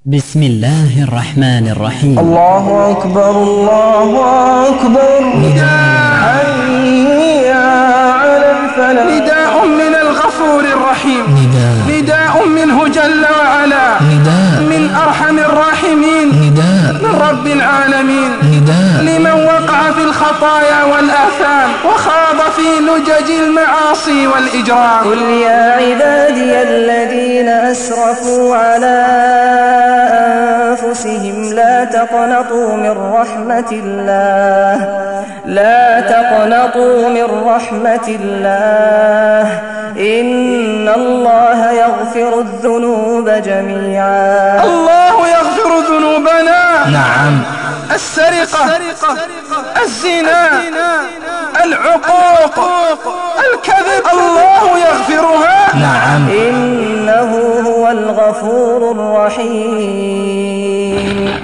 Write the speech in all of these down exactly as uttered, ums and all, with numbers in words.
بسم الله الرحمن الرحيم. الله أكبر الله أكبر. حي على الفلاح. نداء من الغفور الرحيم، نداء, نداء منه جل وعلا، نداء من أرحم الراحمين، نداء من رب العالمين، نداء لمن وقع في الخطايا والآثام وخاض في لجج المعاصي والإجرام. قل يا عبادي الذين أسرفوا على أنفسهم لا تقنطوا من رحمة الله لا تقنطوا من رحمة الله إن الله يغفر الذنوب جميعا. الله يغفر ذنوبنا، نعم، السرقة، الزنا، العقوق، الكذب، الله يغفرها. نعم، إنه هو الغفور الرحيم.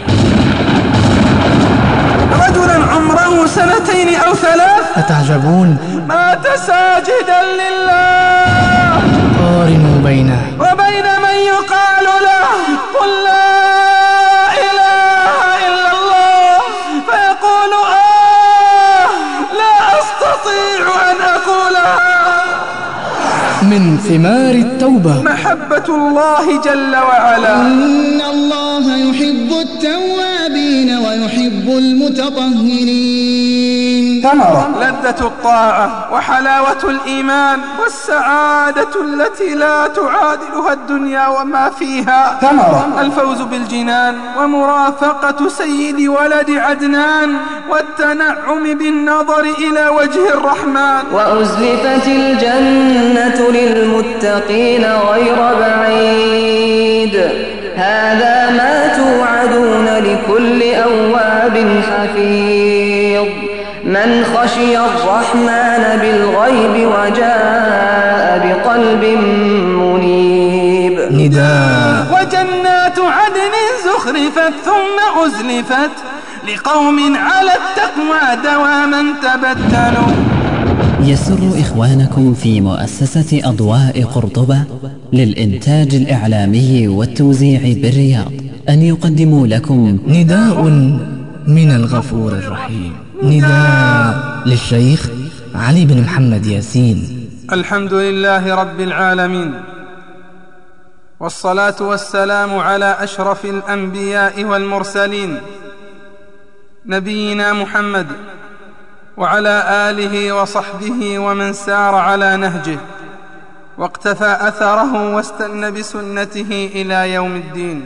رجلا عمره سنتين أو ثلاث أتعجبون؟ مات ساجدا لله، قارنوا بينه وبين من يقال له قل لا إله إلا الله فيقول آه لا أستطيع أن أقولها. من ثمار التوبة محبة الله جل وعلا. إن الله يحب التوابين ويحب المتطهرين. ثمرة لذة الطاعة وحلاوة الإيمان والسعادة التي لا تعادلها الدنيا وما فيها. ثمرة الفوز بالجنان ومرافقة سيد ولد عدنان والتنعم بالنظر إلى وجه الرحمن. وأزلفت الجنة للمتقين غير بعيد هذا ما توعدون لكل أواب حفيظ من خشي الرحمن بالغيب وجاء بقلب منيب. نداء. وجنات عدن زخرفت ثم أزلفت لقوم على التقوى دواما تبتلوا. يسر إخوانكم في مؤسسة أضواء قرطبة للإنتاج الإعلامي والتوزيع بالرياض أن يقدموا لكم نداء من الغفور الرحيم. نداء للشيخ علي بن محمد ياسين. الحمد لله رب العالمين، والصلاة والسلام على أشرف الأنبياء والمرسلين نبينا محمد وعلى آله وصحبه ومن سار على نهجه واقتفى أثره واستنى بسنته إلى يوم الدين.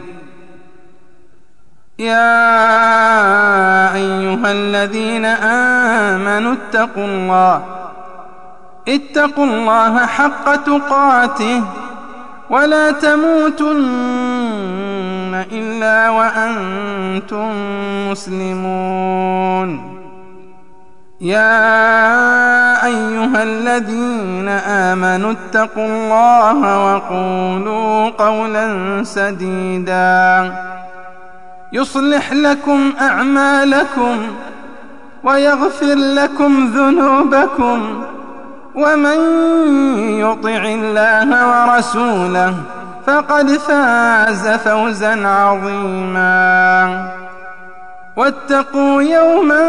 يا أيها الذين آمنوا اتقوا الله اتقوا الله حق تقاته ولا تموتن إلا وأنتم مسلمون. يا أيها الذين آمنوا اتقوا الله وقولوا قولا سديدا يصلح لكم أعمالكم ويغفر لكم ذنوبكم ومن يطع الله ورسوله فقد فاز فوزا عظيما. واتقوا يوما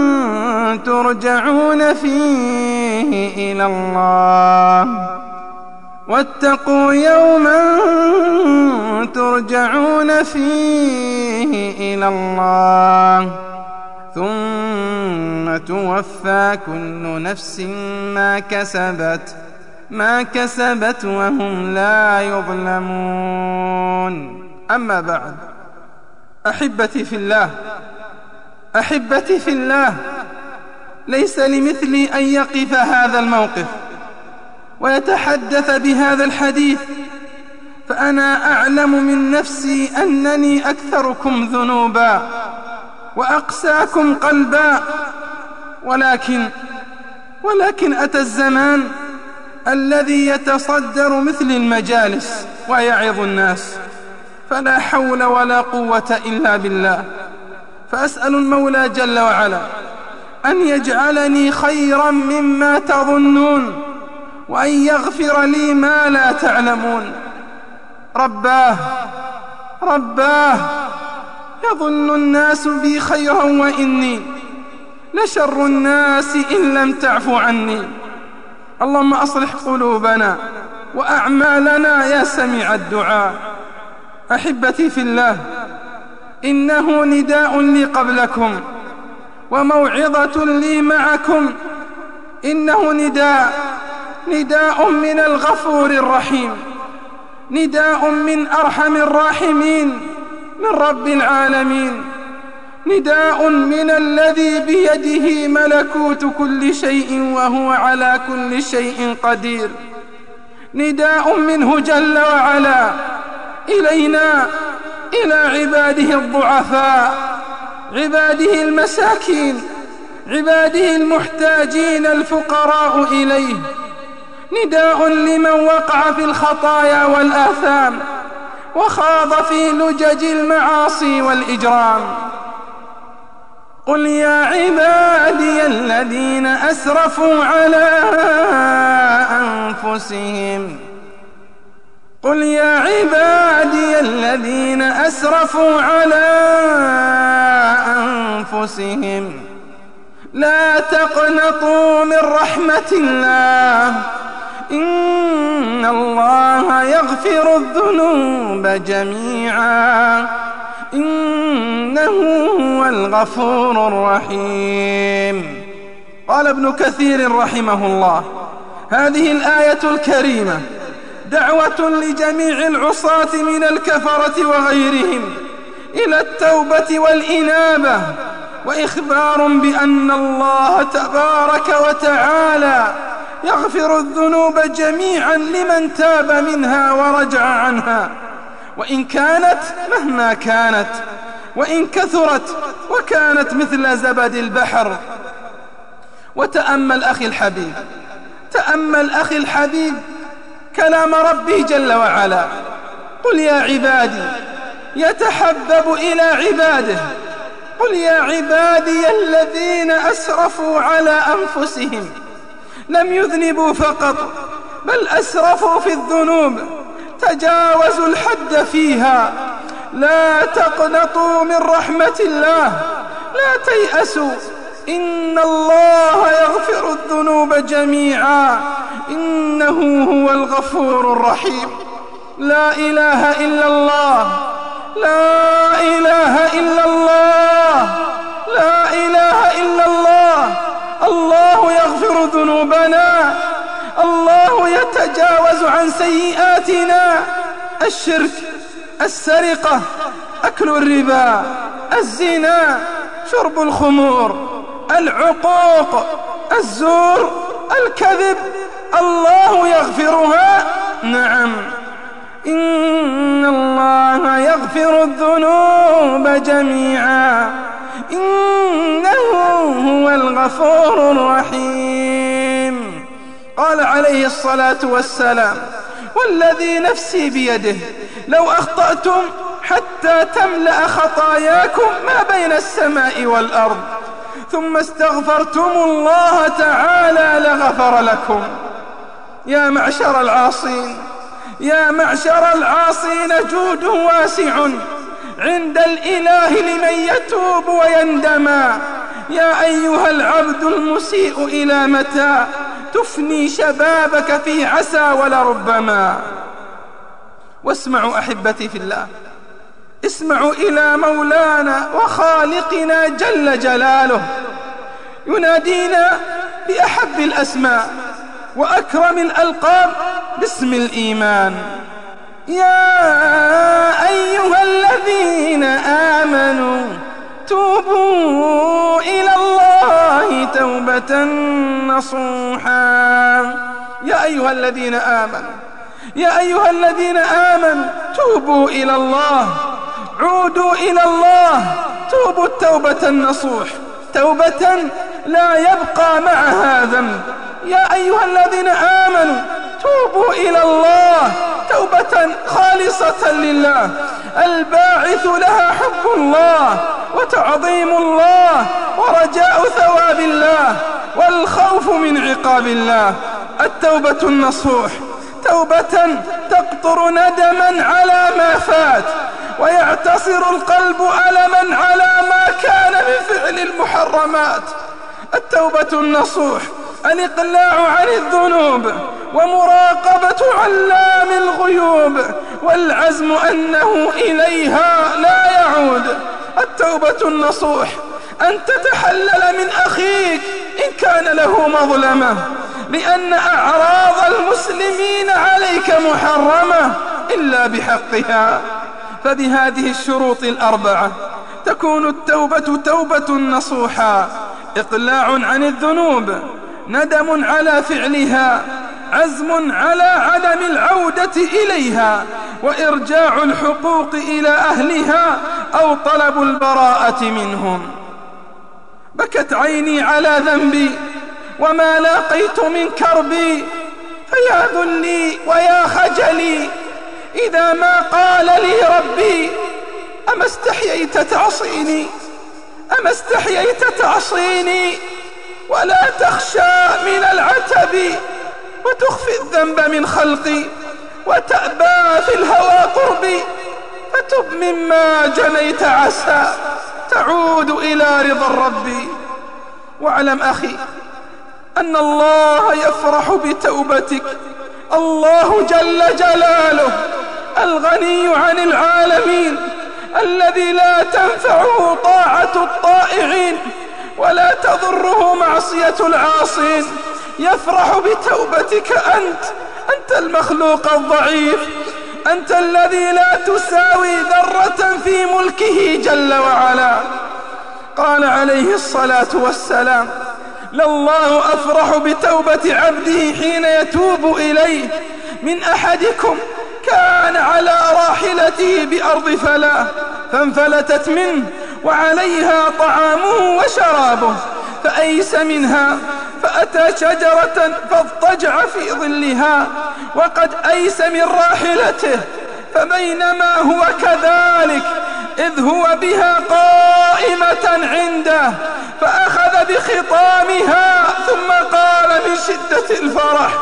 ترجعون فيه إلى الله واتقوا يوما ترجعون فيه إلى الله ثم توفى كل نفس ما كسبت ما كسبت وهم لا يظلمون. أما بعد، أحبتي في الله أحبتي في الله ليس لمثلي أن يقف هذا الموقف ويتحدث بهذا الحديث، فأنا أعلم من نفسي أنني أكثركم ذنوبا وأقساكم قلبا، ولكن ولكن أتى الزمان الذي يتصدر مثل المجالس ويعظ الناس، فلا حول ولا قوة إلا بالله. فأسأل المولى جل وعلا أن يجعلني خيرا مما تظنون وأن يغفر لي ما لا تعلمون. رباه رباه يظن الناس بي خيرا وإني لشر الناس إن لم تعف عني. اللهم أصلح قلوبنا وأعمالنا يا سميع الدعاء. أحبتي في الله، إنه نداء لي قبلكم وموعظة لي معكم. إنه نداء نداء من الغفور الرحيم، نداء من أرحم الراحمين، من رب العالمين، نداء من الذي بيده ملكوت كل شيء وهو على كل شيء قدير، نداء منه جل وعلا إلينا، إلى عباده الضعفاء، عباده المساكين، عباده المحتاجين الفقراء إليه، نداء لمن وقع في الخطايا والآثام وخاض في لجج المعاصي والإجرام. قل يا عبادي الذين أسرفوا على أنفسهم قل يا عبادي الذين أسرفوا على أنفسهم لا تقنطوا من رحمة الله إن الله يغفر الذنوب جميعا إنه هو الغفور الرحيم. قال ابن كثير رحمه الله: هذه الآية الكريمة دعوة لجميع العصاة من الكفرة وغيرهم إلى التوبة والإنابة، وإخبار بأن الله تبارك وتعالى يغفر الذنوب جميعا لمن تاب منها ورجع عنها، وإن كانت مهما كانت، وإن كثرت وكانت مثل زبد البحر. وتأمل أخي الحبيب، تأمل أخي الحبيب كلام ربي جل وعلا: قل يا عبادي، يتحبب إلى عباده. قل يا عبادي الذين أسرفوا على أنفسهم، لم يذنبوا فقط بل أسرفوا في الذنوب، تجاوزوا الحد فيها. لا تقنطوا من رحمة الله، لا تيأسوا، إن الله يغفر الذنوب جميعا إنه هو الغفور الرحيم. لا إله إلا الله، لا إله إلا الله، لا إله إلا الله. الله يغفر ذنوبنا، الله يتجاوز عن سيئاتنا: الشرك، السرقة، أكل الربا، الزنا، شرب الخمور، العقوق، الزور، الكذب. الله يغفرها، نعم، إن الله يغفر الذنوب جميعا إنه هو الغفور الرحيم. قال عليه الصلاة والسلام: والذي نفسي بيده لو أخطأتم حتى تملأ خطاياكم ما بين السماء والأرض ثم استغفرتم الله تعالى لغفر لكم. يا معشر العاصين، يا معشر العاصين، جود واسع عند الإله لمن يتوب ويندما. يا أيها العبد المسيء، إلى متى تفني شبابك في عسى ولربما؟ واسمعوا أحبتي في الله، اسمعوا إلى مولانا وخالقنا جل جلاله ينادينا بأحب الأسماء وأكرم الألقاب باسم الإيمان: يا أيها الذين آمنوا توبوا إلى الله توبة نصوحا. يا أيها الذين آمنوا، يا أيها الذين آمنوا توبوا إلى الله، عودوا إلى الله، توبوا التوبة النصوح، توبة لا يبقى معها ذنب. يا أيها الذين آمنوا توبوا إلى الله توبة خالصة لله، الباعث لها حب الله وتعظيم الله ورجاء ثواب الله والخوف من عقاب الله. التوبة النصوح توبة تقطر ندما على ما فات ويعتصر القلب ألما على ما كان من فعل المحرمات. التوبة النصوح الإقلاع عن الذنوب ومراقبة علام الغيوب والعزم أنه إليها لا يعود. التوبة النصوح أن تتحلل من أخيك إن كان له مظلمة، لأن أعراض المسلمين عليك محرمة إلا بحقها. فبهذه الشروط الأربعة تكون التوبة توبة نصوحا: إقلاع عن الذنوب، ندم على فعلها، عزم على عدم العودة إليها، وإرجاع الحقوق إلى أهلها أو طلب البراءة منهم. بكت عيني على ذنبي وما لاقيت من كربي، فيا ذلي ويا خجلي إذا ما قال لي ربي: أما استحييت تعصيني، أما استحييت تعصيني ولا تخشى من العتب، وتخفي الذنب من خلقي وتأبى في الهوى قربي، فتب مما جنيت عسى تعود إلى رضا الرب. واعلم أخي أن الله يفرح بتوبتك. الله جل جلاله الغني عن العالمين، الذي لا تنفعه طاعة الطائعين ولا تضره معصية العاصين، يفرح بتوبتك أنت. أنت المخلوق الضعيف، أنت الذي لا تساوي ذرة في ملكه جل وعلا. قال عليه الصلاة والسلام: لله أفرح بتوبة عبده حين يتوب إليه من أحدكم كان على راحلته بأرض فلاة فانفلتت منه وعليها طعامه وشرابه، فأيس منها فأتى شجرة فاضطجع في ظلها وقد أيس من راحلته، فبينما هو كذلك إذ هو بها قائمة عنده فأخذ بخطامها ثم قال من شدة الفرح: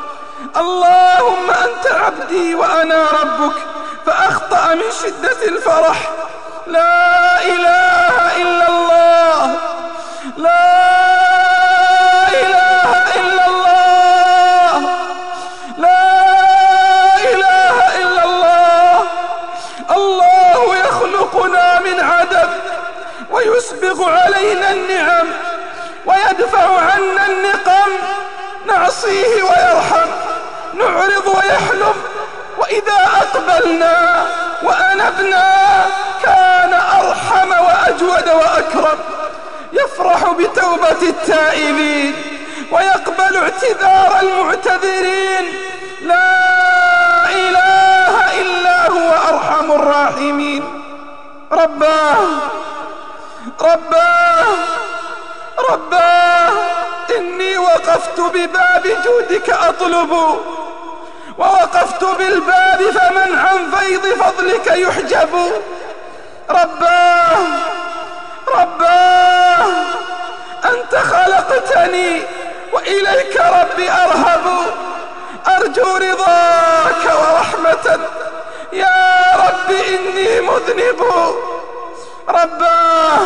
اللهم أنت عبدي وأنا ربك، فأخطأ من شدة الفرح: لا إله إلا الله، لا إله إلا الله، لا إله إلا الله. الله يخلقنا من عدم ويسبغ علينا النعم ويدفع عنا النقم، نعصيه ويرحم، نعرض ويحلم، وإذا أقبلنا وأنبنا كان أرحم وأجود وأكرم. يفرح بتوبة التائبين ويقبل اعتذار المعتذرين. لا إله إلا هو أرحم الراحمين. رباه رباه رباه إني وقفت بباب جودك أطلب، ووقفت بالباب فمن عن فيض فضلك يحجب. رباه رباه أنت خلقتني وإليك ربي أرهب، أرجو رضاك ورحمة يا رب إني مذنب. رباه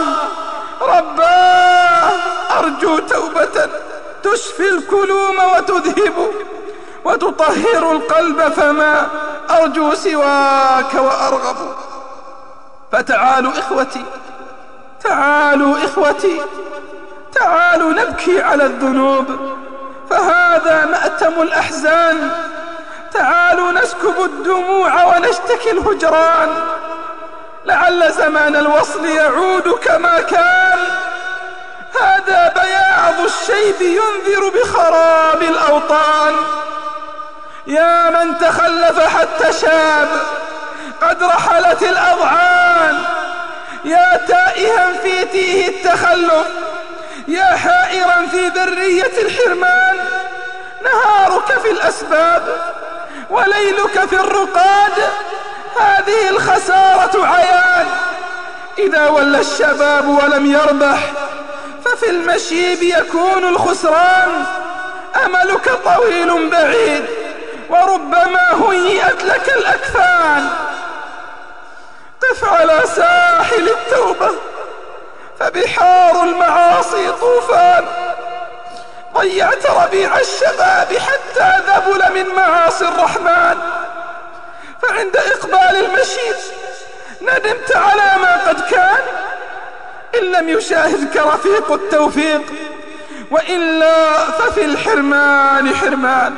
رباه أرجو توبة تشفي الكلوم وتذهب وتطهر القلب، فما أرجو سواك وأرغب. فتعالوا إخوتي، تعالوا إخوتي، تعالوا نبكي على الذنوب، فهذا مأتم الأحزان. تعالوا نسكب الدموع ونشتكي الهجران، لعل زمان الوصل يعود كما كان. هذا بياض الشيب ينذر بخراب الأوطان. يا من تخلف حتى شاب قد رحلت الأضعان، يا تائها في تيه التخلف، يا حائرا في ذرية الحرمان. نهارك في الأسباب وليلك في الرقاد، هذه الخسارة عيان. إذا ولى الشباب ولم يربح ففي المشيب يكون الخسران. أملك طويل بعيد وربما هيئت لك الأكفان. قف قف على ساحل التوبة، فبحار المعاصي طوفان. ضيعت ربيع الشباب حتى ذبل من معاصي الرحمن، فعند إقبال المشيب ندمت على ما قد كان، إن لم يشاهدك رفيق التوفيق، وإلا ففي الحرمان حرمان.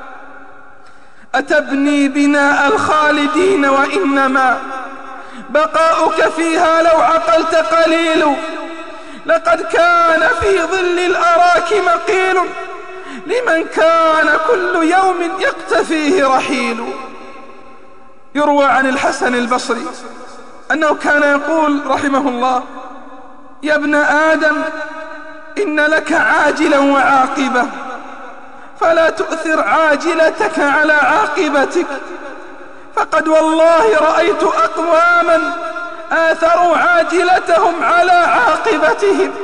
أتبني بناء الخالدين وإنما بقاؤك فيها لو عقلت قليل. لقد كان في ظل الأراك مقيل، لمن كان كل يوم يقتفيه رحيل. يروى عن الحسن البصري أنه كان يقول رحمه الله: يا ابن آدم، إن لك عاجلا وعاقبة، فلا تؤثر عاجلتك على عاقبتك، فقد والله رأيت أقواما آثروا عاجلتهم على عاقبتهم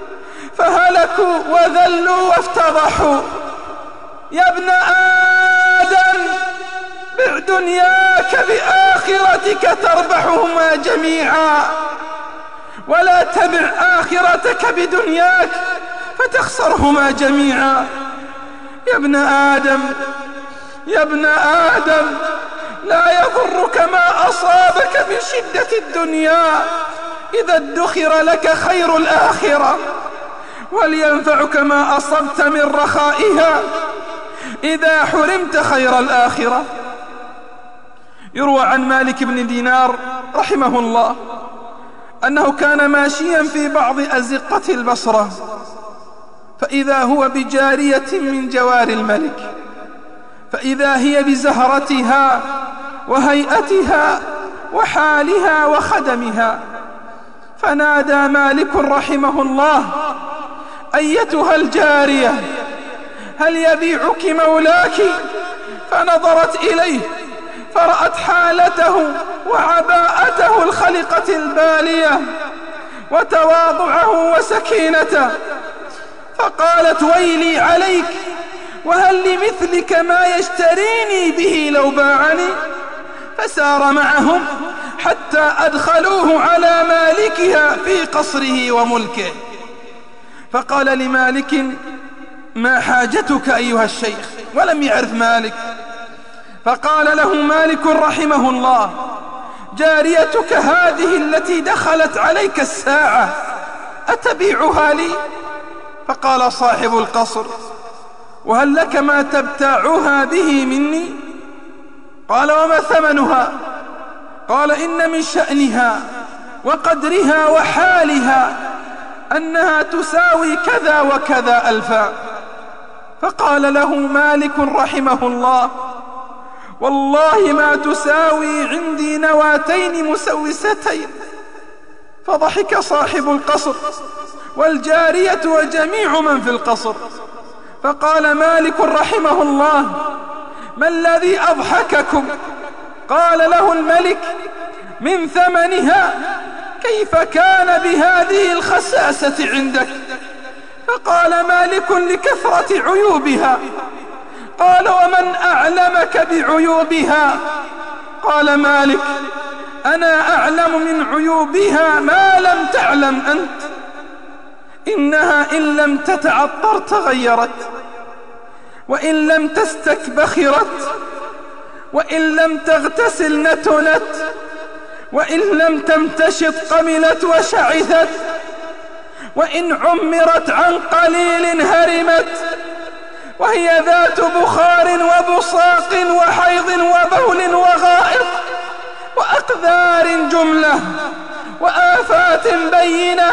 فهلكوا وذلوا وافتضحوا. يا ابن آدم، بع دنياك بآخرتك تربحهما جميعا، ولا تبع آخرتك بدنياك فتخسرهما جميعا. يا ابن آدم، يا ابن آدم، لا يضرك ما أصابك من شدة الدنيا إذا ادخر لك خير الآخرة، ولينفعك ما أصبت من رخائها إذا حرمت خير الآخرة. يروى عن مالك بن دينار رحمه الله أنه كان ماشيا في بعض أزقة البصرة، فإذا هو بجارية من جوار الملك، فإذا هي بزهرتها وهيئتها وحالها وخدمها، فنادى مالك رحمه الله: أيتها الجارية، هل يبيعك مولاك؟ فنظرت إليه فرأت حالته وعباءته الخلقة البالية وتواضعه وسكينته، فقالت: ويلي عليك، وهل لمثلك ما يشتريني به لو باعني؟ فسار معهم حتى أدخلوه على مالكها في قصره وملكه، فقال لمالك: ما حاجتك أيها الشيخ؟ ولم يعرف مالك، فقال له مالك رحمه الله: جاريتك هذه التي دخلت عليك الساعة أتبيعها لي؟ فقال صاحب القصر: وهل لك ما تبتاعها به مني؟ قال: وما ثمنها؟ قال: إن من شأنها وقدرها وحالها أنها تساوي كذا وكذا ألفا. فقال له مالك رحمه الله: والله ما تساوي عندي نواتين مسوستين. فضحك صاحب القصر والجارية وجميع من في القصر، فقال مالك رحمه الله: ما الذي أضحككم؟ قال له الملك: من ثمنها، كيف كان بهذه الخساسة عندك؟ فقال مالك: لكثرة عيوبها. قال: ومن أعلمك بعيوبها؟ قال مالك: أنا أعلم من عيوبها ما لم تعلم أنت، إنها إن لم تتعطر تغيرت، وإن لم تستك بخرت، وإن لم تغتسل نتنت، وإن لم تمتشط قملت وشعثت، وإن عمرت عن قليل هرمت، وهي ذات بخار وبصاق وحيض وبول وغائط وأقذار جملة وآفات بينة،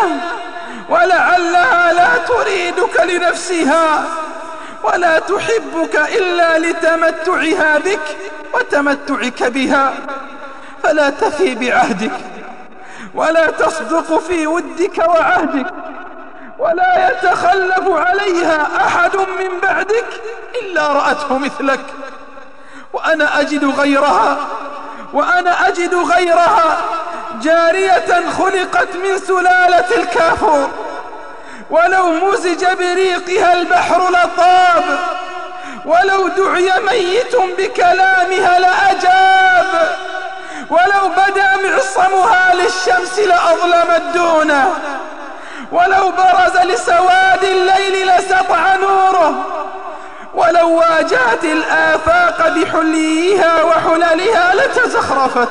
ولعلها لا تريدك لنفسها ولا تحبك إلا لتمتعها بك وتمتعك بها، فلا تفي بعهدك ولا تصدق في ودك وعهدك، ولا يتخلف عليها أحد من بعدك إلا رأته مثلك، وأنا أجد غيرها وأنا أجد غيرها جارية خلقت من سلالة الكافور، ولو مزج بريقها البحر لطاب، ولو دعي ميت بكلامها لأجاب، ولو بدا معصمها للشمس لأظلمت دونه، ولو برز لسواد الليل لسطع نوره، ولو واجهت الآفاق بحليها وحللها لتزخرفت،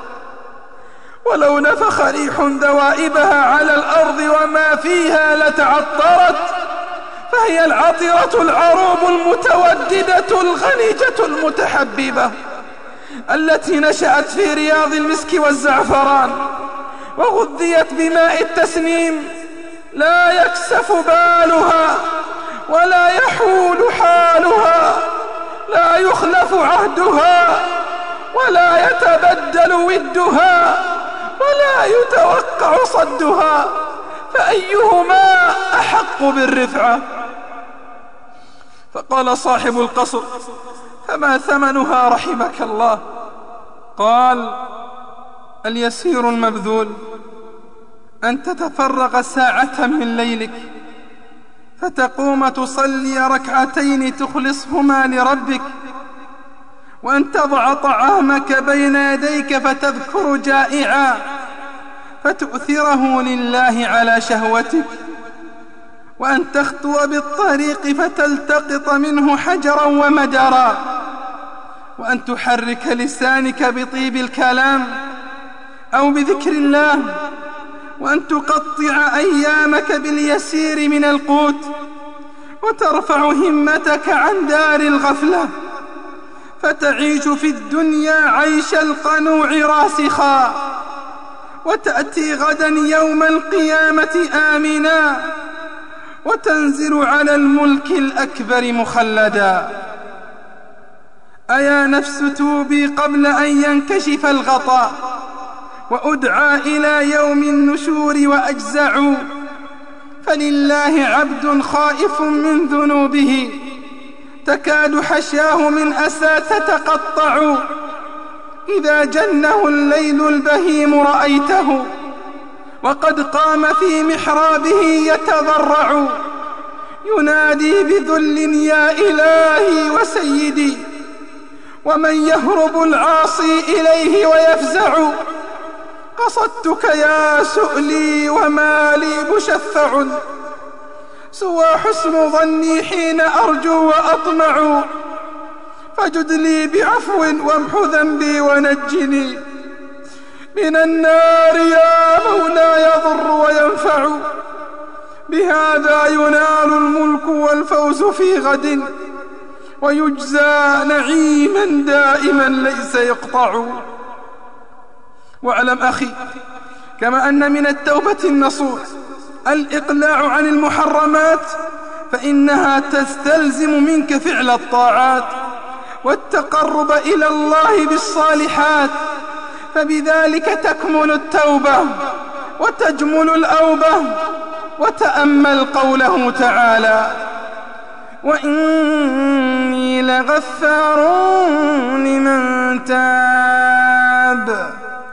ولو نفخ ريح دوائبها على الأرض وما فيها لتعطرت، فهي العطرة العروب المتوددة الغنيجة المتحببة التي نشأت في رياض المسك والزعفران وغذيت بماء التسنيم، لا يكسف بالها ولا يحول حالها، لا يخلف عهدها ولا يتبدل ودها ولا يتوقع صدها، فأيهما أحق بالرفعة؟ فقال صاحب القصر: فما ثمنها رحمك الله؟ قال: اليسير المبذول أن تتفرغ ساعة من ليلك فتقوم تصلي ركعتين تخلصهما لربك، وأن تضع طعامك بين يديك فتذكر جائعا فتؤثره لله على شهوتك، وأن تخطو بالطريق فتلتقط منه حجرا ومدرا، وأن تحرك لسانك بطيب الكلام أو بذكر الله، وأن تقطع أيامك باليسير من القوت، وترفع همتك عن دار الغفلة، فتعيش في الدنيا عيش القنوع راسخا، وتأتي غدا يوم القيامة آمنا، وتنزل على الملك الأكبر مخلدا. أيا نفس توبي قبل أن ينكشف الغطاء، وأدعى إلى يوم النشور وأجزع، فلله عبد خائف من ذنوبه تكاد حشاه من أسى تتقطع، إذا جنه الليل البهيم رأيته وقد قام في محرابه يتضرع، ينادي بذل: يا إلهي وسيدي. ومن يهرب العاصي إليه ويفزع، قصدتك يا سؤلي وما لي مشفع، سوى حسن ظني حين أرجو وأطمع، فجد لي بعفو وامح ذنبي ونجني من النار يا مولاي يضر وينفع، بهذا ينال الملك والفوز في غد، ويجزى نعيما دائما ليس يقطع. واعلم أخي كما أن من التوبة النصوح الإقلاع عن المحرمات، فإنها تستلزم منك فعل الطاعات والتقرب إلى الله بالصالحات، فبذلك تكمل التوبة وتجمل الأوبة. وتأمل قوله تعالى: وإني لغفار لمن تاب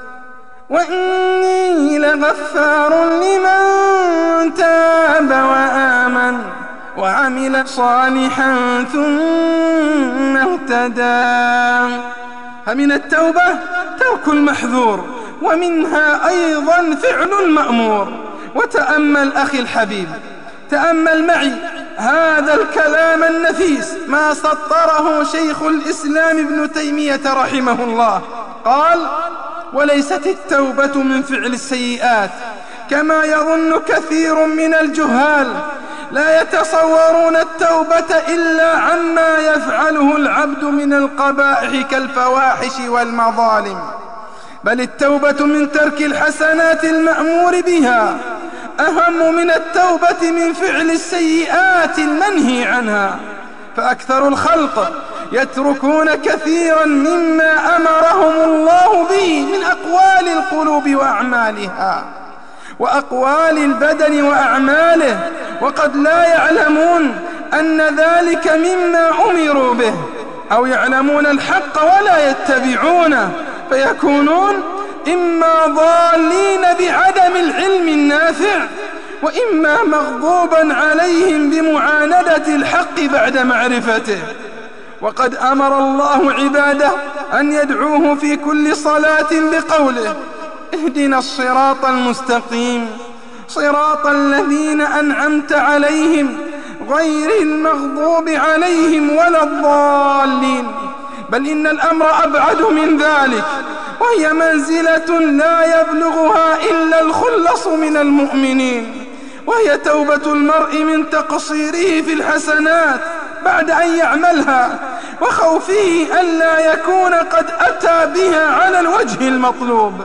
وإني لغفار لمن تاب وآمن وعمل صالحا ثم اهتدى. فمن التوبة ترك المحذور، ومنها أيضا فعل المأمور. وتأمل أخي الحبيب، تأمل معي هذا الكلام النفيس ما سطره شيخ الإسلام ابن تيمية رحمه الله. قال: وليست التوبة من فعل السيئات كما يظن كثير من الجهال، لا يتصورون التوبة إلا عما يفعله العبد من القبائح كالفواحش والمظالم، بل التوبة من ترك الحسنات المأمور بها أهم من التوبة من فعل السيئات المنهي عنها. فأكثر الخلق يتركون كثيرا مما أمرهم الله به من أقوال القلوب وأعمالها وأقوال البدن وأعماله، وقد لا يعلمون أن ذلك مما أمروا به، أو يعلمون الحق ولا يتبعونه، فيكونون إما ضالين بعدم العلم النافع، وإما مغضوبا عليهم بمعاندة الحق بعد معرفته. وقد أمر الله عباده أن يدعوه في كل صلاة بقوله: اهدنا الصراط المستقيم صراط الذين أنعمت عليهم غير المغضوب عليهم ولا الضالين. بل إن الأمر أبعد من ذلك، وهي منزلة لا يبلغها إلا الخلص من المؤمنين، وهي توبة المرء من تقصيره في الحسنات بعد أن يعملها، وخوفه ألا يكون قد أتى بها على الوجه المطلوب.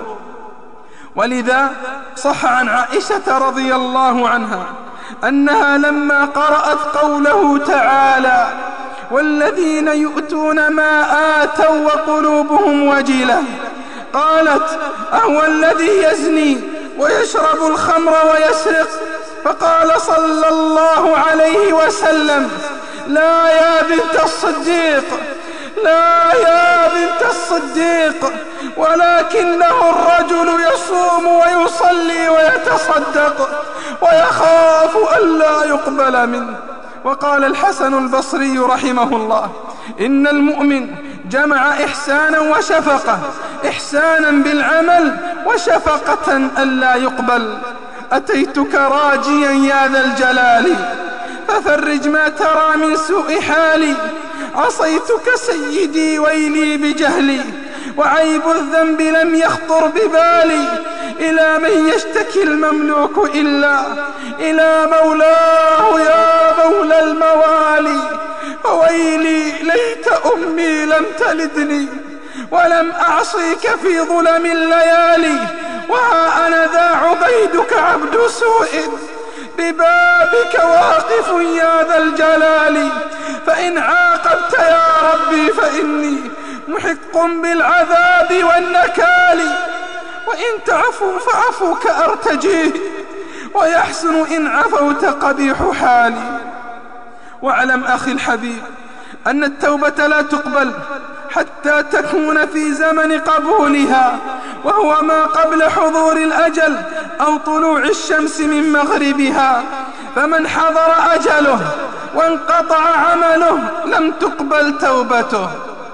ولذا صح عن عائشة رضي الله عنها أنها لما قرأت قوله تعالى: والذين يؤتون ما آتوا وقلوبهم وجلة، قالت: أهو الذي يزني ويشرب الخمر ويسرق؟ فقال صلى الله عليه وسلم: لا يا بنت الصديق، لا يا بنت الصديق، ولكنه الرجل يصوم ويصلي ويتصدق ويخاف ألا يقبل منه. وقال الحسن البصري رحمه الله: إن المؤمن جمع إحسانا وشفقة، إحسانا بالعمل وشفقة ألا يقبل. أتيتك راجيا يا ذا الجلال ففرج ما ترى من سوء حالي، عصيتك سيدي ويلي بجهلي، وعيب الذنب لم يخطر ببالي، إلى من يشتكي المملوك إلا إلى مولاه يا مولى الموالي، وويلي ليت أمي لم تلدني ولم أعصيك في ظلم الليالي، وها أنا ذا عبيدك عبد سوء ببابك واقف يا ذا الجلال، فإن عاقبت يا ربي فإني محق بالعذاب والنكال، وإن تعفو فعفوك أرتجيه، ويحسن إن عفوت قبيح حالي. واعلم أخي الحبيب أن التوبة لا تقبل حتى تكون في زمن قبولها، وهو ما قبل حضور الأجل أو طلوع الشمس من مغربها، فمن حضر أجله وانقطع عمله لم تقبل توبته.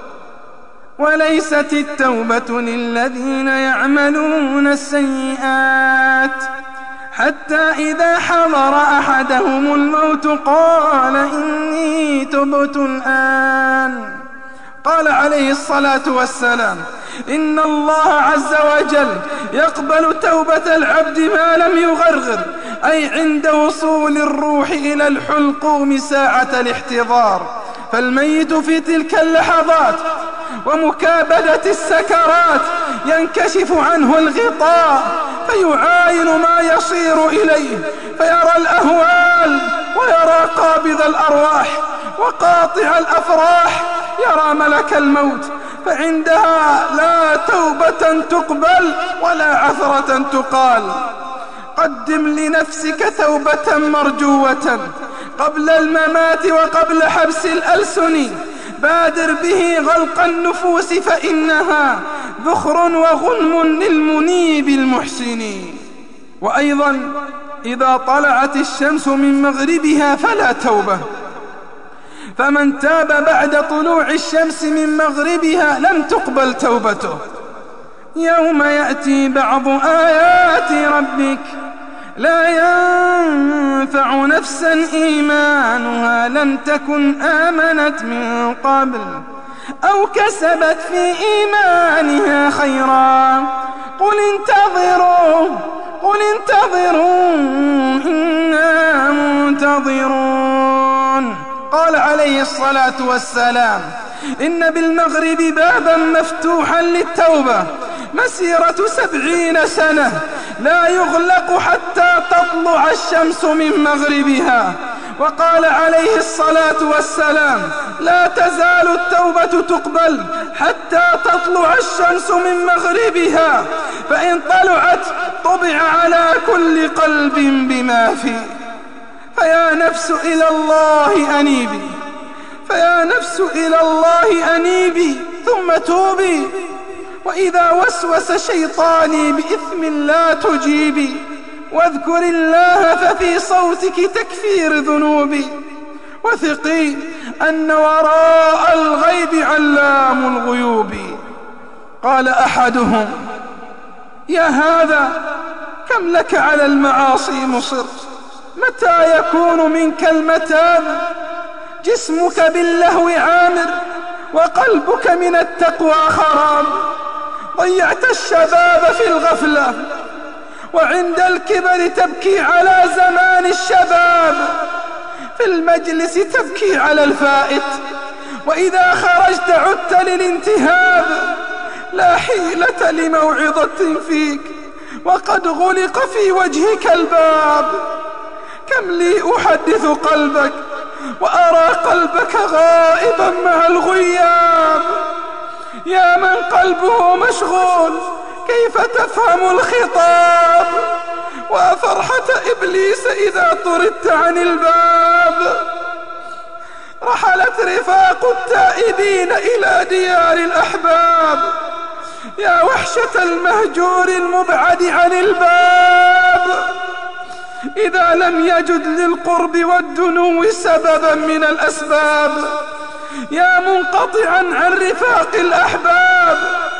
وليست التوبة للذين يعملون السيئات حتى إذا حضر أحدهم الموت قال إني تبت الآن. قال عليه الصلاة والسلام: إن الله عز وجل يقبل توبة العبد ما لم يغرغر، أي عند وصول الروح إلى الحلقوم ساعة الاحتضار، فالميت في تلك اللحظات ومكابدة السكرات ينكشف عنه الغطاء فيعاين ما يصير إليه، فيرى الأهوال ويرى قابض الأرواح وقاطع الأفراح، يرى ملك الموت، فعندها لا توبة تقبل ولا عثرة تقال. قدم لنفسك توبة مرجوة قبل الممات وقبل حبس الألسن، بادر به غلق النفوس فإنها ذخر وغنم للمنيب المحسن. وأيضا إذا طلعت الشمس من مغربها فلا توبة، فمن تاب بعد طلوع الشمس من مغربها لم تقبل توبته. يوم يأتي بعض آيات ربك لا ينفع نفسا إيمانها لم تكن آمنت من قبل أو كسبت في إيمانها خيرا قل انتظروا قل انتظروا إنا منتظرون. قال عليه الصلاة والسلام: إن بالمغرب بابا مفتوحا للتوبة مسيرة سبعين سنة لا يغلق حتى تطلع الشمس من مغربها. وقال عليه الصلاة والسلام: لا تزال التوبة تقبل حتى تطلع الشمس من مغربها، فإن طلعت طبع على كل قلب بما فيه. فيا نفس إلى الله أنيبي فيا نفس إلى الله أنيبي ثم توبي، وإذا وسوس شيطاني بإثم لا تجيبي، واذكر الله ففي صوتك تكفير ذنوبي، وثقي أن وراء الغيب علام الغيوب. قال أحدهم: يا هذا، كم لك على المعاصي مصر؟ متى يكون منك المتاب؟ جسمك باللهو عامر، وقلبك من التقوى خراب. ضيعت الشباب في الغفلة، وعند الكبر تبكي على زمان الشباب. في المجلس تبكي على الفائت، وإذا خرجت عدت للانتهاب. لا حيلة لموعظة فيك، وقد غلق في وجهك الباب. كم لي أحدث قلبك، وأرى قلبك غائبا مع الغياب. يا من قلبه مشغول، كيف تفهم الخطاب؟ وفرحة إبليس إذا طردت عن الباب. رحلت رفاق التائبين إلى ديار الأحباب. يا وحشة المهجور المبعد عن الباب. إذا لم يجد للقرب والدنو سببا من الأسباب، يا منقطعا عن رفاق الأحباب،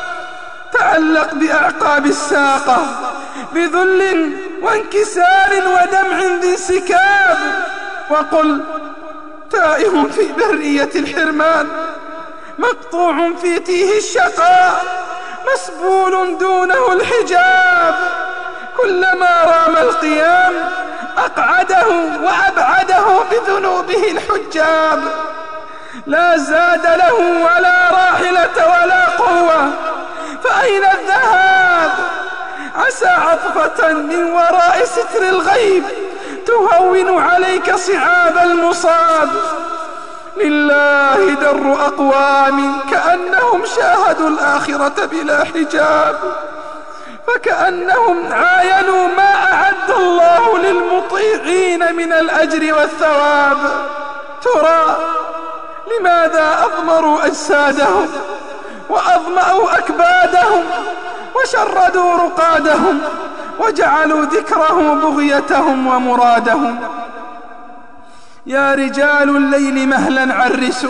تعلق بأعقاب الساقة بذل وانكسار ودمع ذي انسكاب، وقل: تائه في برية الحرمان، مقطوع في تيه الشقاء، مسبول دونه الحجاب. كلما رام القيام أقعده وأبعده بذنوبه الحجاب. لا زاد له ولا راحلة ولا قوة، فأين الذهاب؟ عسى عطفة من وراء ستر الغيب تهون عليك صعاب المصاب. لله در أقوام كأنهم شاهدوا الآخرة بلا حجاب، فكأنهم عاينوا ما أعد الله للمطيعين من الأجر والثواب. ترى لماذا أضمروا أجسادهم، وأظمأوا أكبادهم، وشردوا رقادهم، وجعلوا ذكره بغيتهم ومرادهم؟ يا رجال الليل مهلا عرسوا،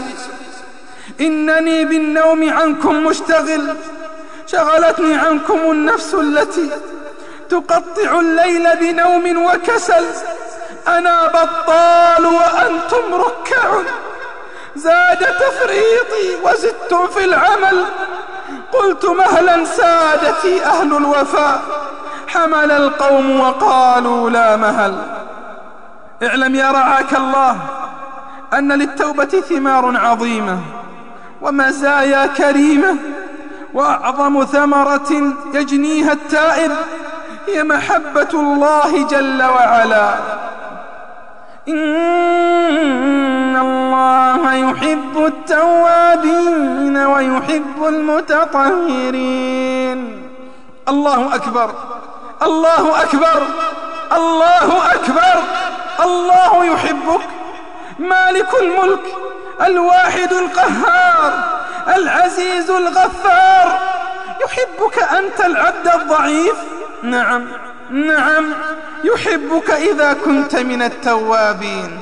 إنني بالنوم عنكم مشتغل. شغلتني عنكم النفس التي تقطع الليل بنوم وكسل. أنا بطال وأنتم ركع، زاد تفريطي وزدتم في العمل. قلت مهلا سادتي أهل الوفاء، حمل القوم وقالوا لا مهل. اعلم يا رعاك الله أن للتوبة ثمار عظيمة ومزايا كريمة، وأعظم ثمرة يجنيها التائب هي محبة الله جل وعلا. إن الله يحب التوابين ويحب المتطهرين. الله أكبر، الله أكبر، الله أكبر. الله يحبك، مالك الملك، الواحد القهار، العزيز الغفار. يحبك أنت العبد الضعيف، نعم نعم، يحبك إذا كنت من التوابين.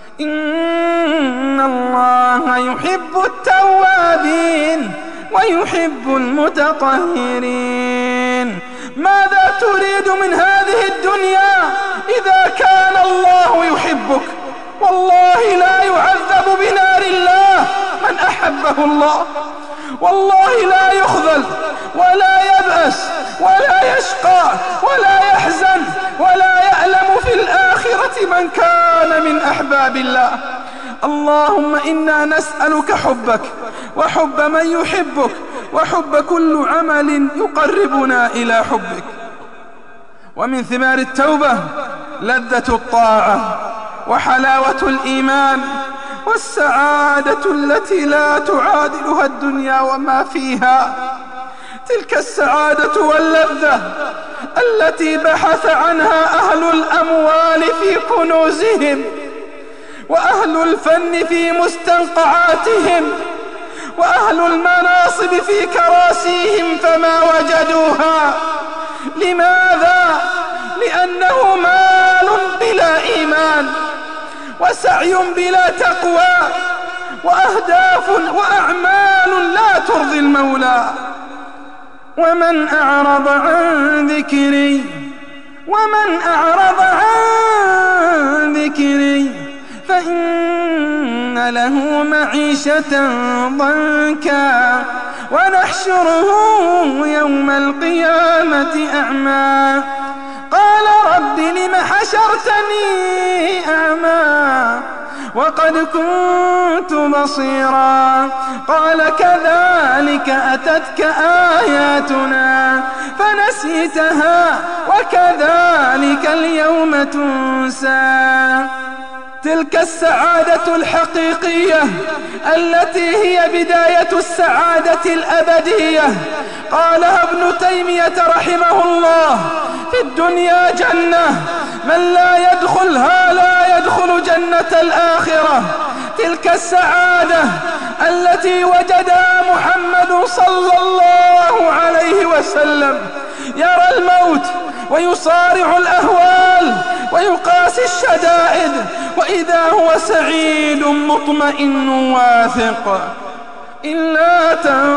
إن الله يحب التوابين ويحب المتطهرين. ماذا تريد من هذه الدنيا إذا كان الله يحبك؟ والله لا يعذب بنار الله من أحبه الله، والله لا يخذل ولا يبأس ولا يشقى ولا يحزن ولا يألم في الآخرة من كان من أحباب الله. اللهم إنا نسألك حبك وحب من يحبك وحب كل عمل يقربنا إلى حبك. ومن ثمار التوبة لذة الطاعة وحلاوة الإيمان والسعادة التي لا تعادلها الدنيا وما فيها. تلك السعادة واللذة التي بحث عنها أهل الأموال في كنوزهم، وأهل الفن في مستنقعاتهم، وأهل المناصب في كراسيهم، فما وجدوها. لماذا؟ لأنه مال بلا إيمان، وسعي بلا تقوى، وأهداف وأعمال لا ترضي المولى. ومن أعرض عن ذكري ومن أعرض عن ذكري فإن له معيشة ضنكا ونحشره يوم القيامة أعمى قال رب لم حشرتني أعمى وقد كنت بصيرا قال كذلك أتتك آياتنا فنسيتها وكذلك اليوم تنسى. تلك السعادة الحقيقية التي هي بداية السعادة الأبدية قالها ابن تيمية رحمه الله: في الدنيا جنة من لا يدخلها لا يدخل جنة الآخرة. تلك السعادة التي وجدها محمد صلى الله عليه وسلم يرى الموت ويصارع الأهوال ويقاسي الشدائد وإذا هو سعيد مطمئن واثق. إلا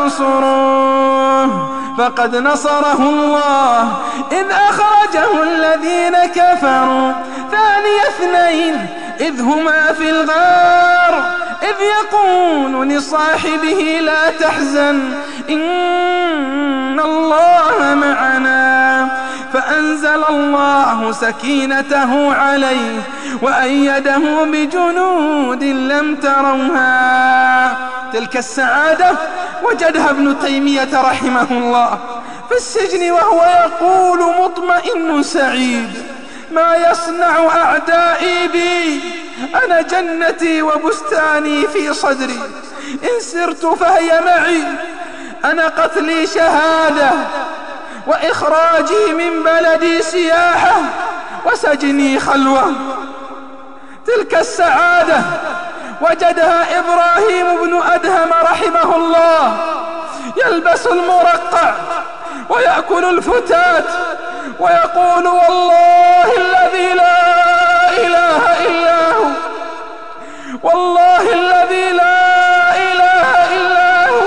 تنصروه فقد نصره الله إذ أخرجه الذين كفروا ثاني اثنين إذ هما في الغار إذ يقول لصاحبه لا تحزن إن الله معنا فأنزل الله سكينته عليه وأيده بجنود لم تروها. تلك السعادة وجدها ابن تيمية رحمه الله في السجن وهو يقول مطمئن سعيد: ما يصنع أعدائي بي؟ أنا جنتي وبستاني في صدري، إن سرت فهي معي، أنا قتلي شهادة وإخراجي من بلدي سياحة وسجني خلوة. تلك السعادة وجدها إبراهيم بن أدهم رحمه الله يلبس المرقع ويأكل الفتات ويقول: والله الذي لا إله إلا هو، والله الذي لا إله إلا هو،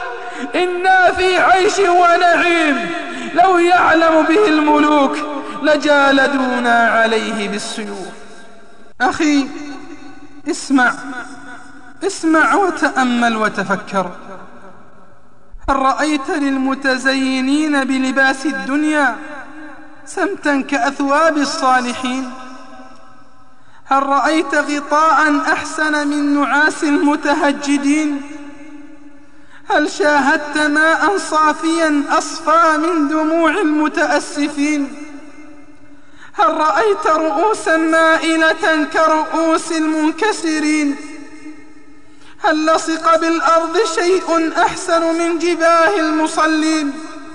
إنا في عيش ونعيم، لو يعلم به الملوك لجالدونا عليه بالسيوف. أخي اسمع اسمع وتأمل وتفكر. هل رأيت للمتزينين بلباس الدنيا سمتا كأثواب الصالحين؟ هل رأيت غطاء أحسن من نعاس المتهجدين؟ هل شاهدت ماء صافيا أصفى من دموع المتأسفين؟ هل رأيت رؤوسا مائلة كرؤوس المنكسرين؟ هل لصق بالأرض شيء أحسن من جباه المصلين؟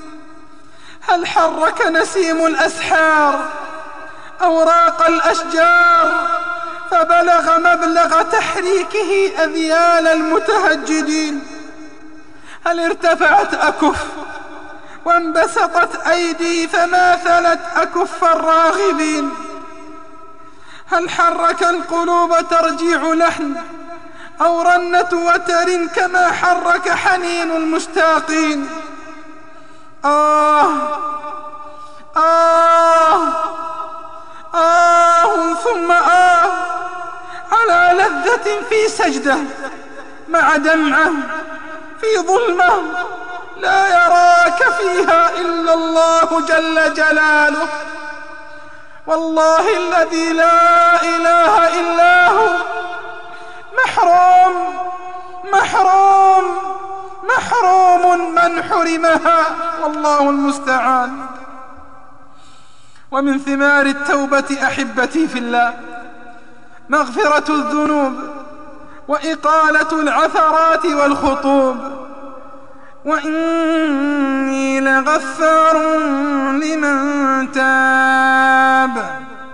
هل حرك نسيم الأسحار أوراق الأشجار فبلغ مبلغ تحريكه أذيال المتهجدين؟ هل ارتفعت أكف وانبسطت أيدي فماثلت أكف الراغبين؟ هل حرك القلوب ترجيع لحن أو رنة وتر كما حرك حنين المشتاقين؟ آه آه آه ثم آه على لذة في سجدة مع دمعة في ظلمة لا يراك فيها إلا الله جل جلاله. والله الذي لا إله إلا هو محروم محروم محروم من حرمها، والله المستعان. ومن ثمار التوبة أحبتي في الله مغفرة الذنوب وإقالة العثرات والخطوب. وإني لغفار لمن تاب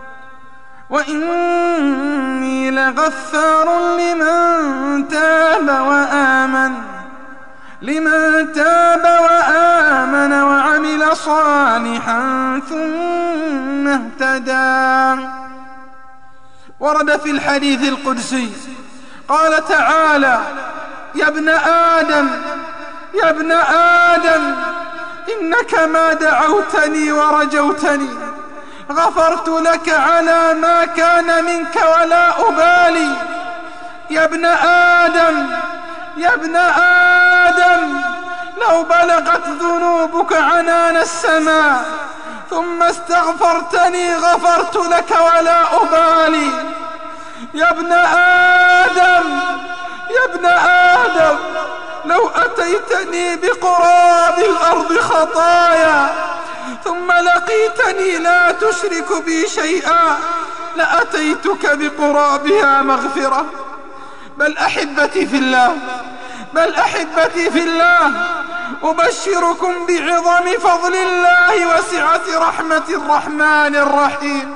وإني لغفار لمن تاب وآمن لمن تاب وآمن وعمل صالحا ثم اهتدى. ورد في الحديث القدسي قال تعالى: يا ابن آدم يا ابن آدم إنك ما دعوتني ورجوتني غفرت لك على ما كان منك ولا أبالي. يا ابن آدم يا ابن آدم لو بلغت ذنوبك عنان السماء ثم استغفرتني غفرت لك ولا أبالي. يا ابن آدم يا ابن آدم لو أتيتني بقراب الأرض خطايا ثم لقيتني لا تشرك بي شيئا لأتيتك بقرابها مغفرة. بل أحبتي في الله بل أحبتي في الله أبشركم بعظم فضل الله وسعة رحمة الرحمن الرحيم.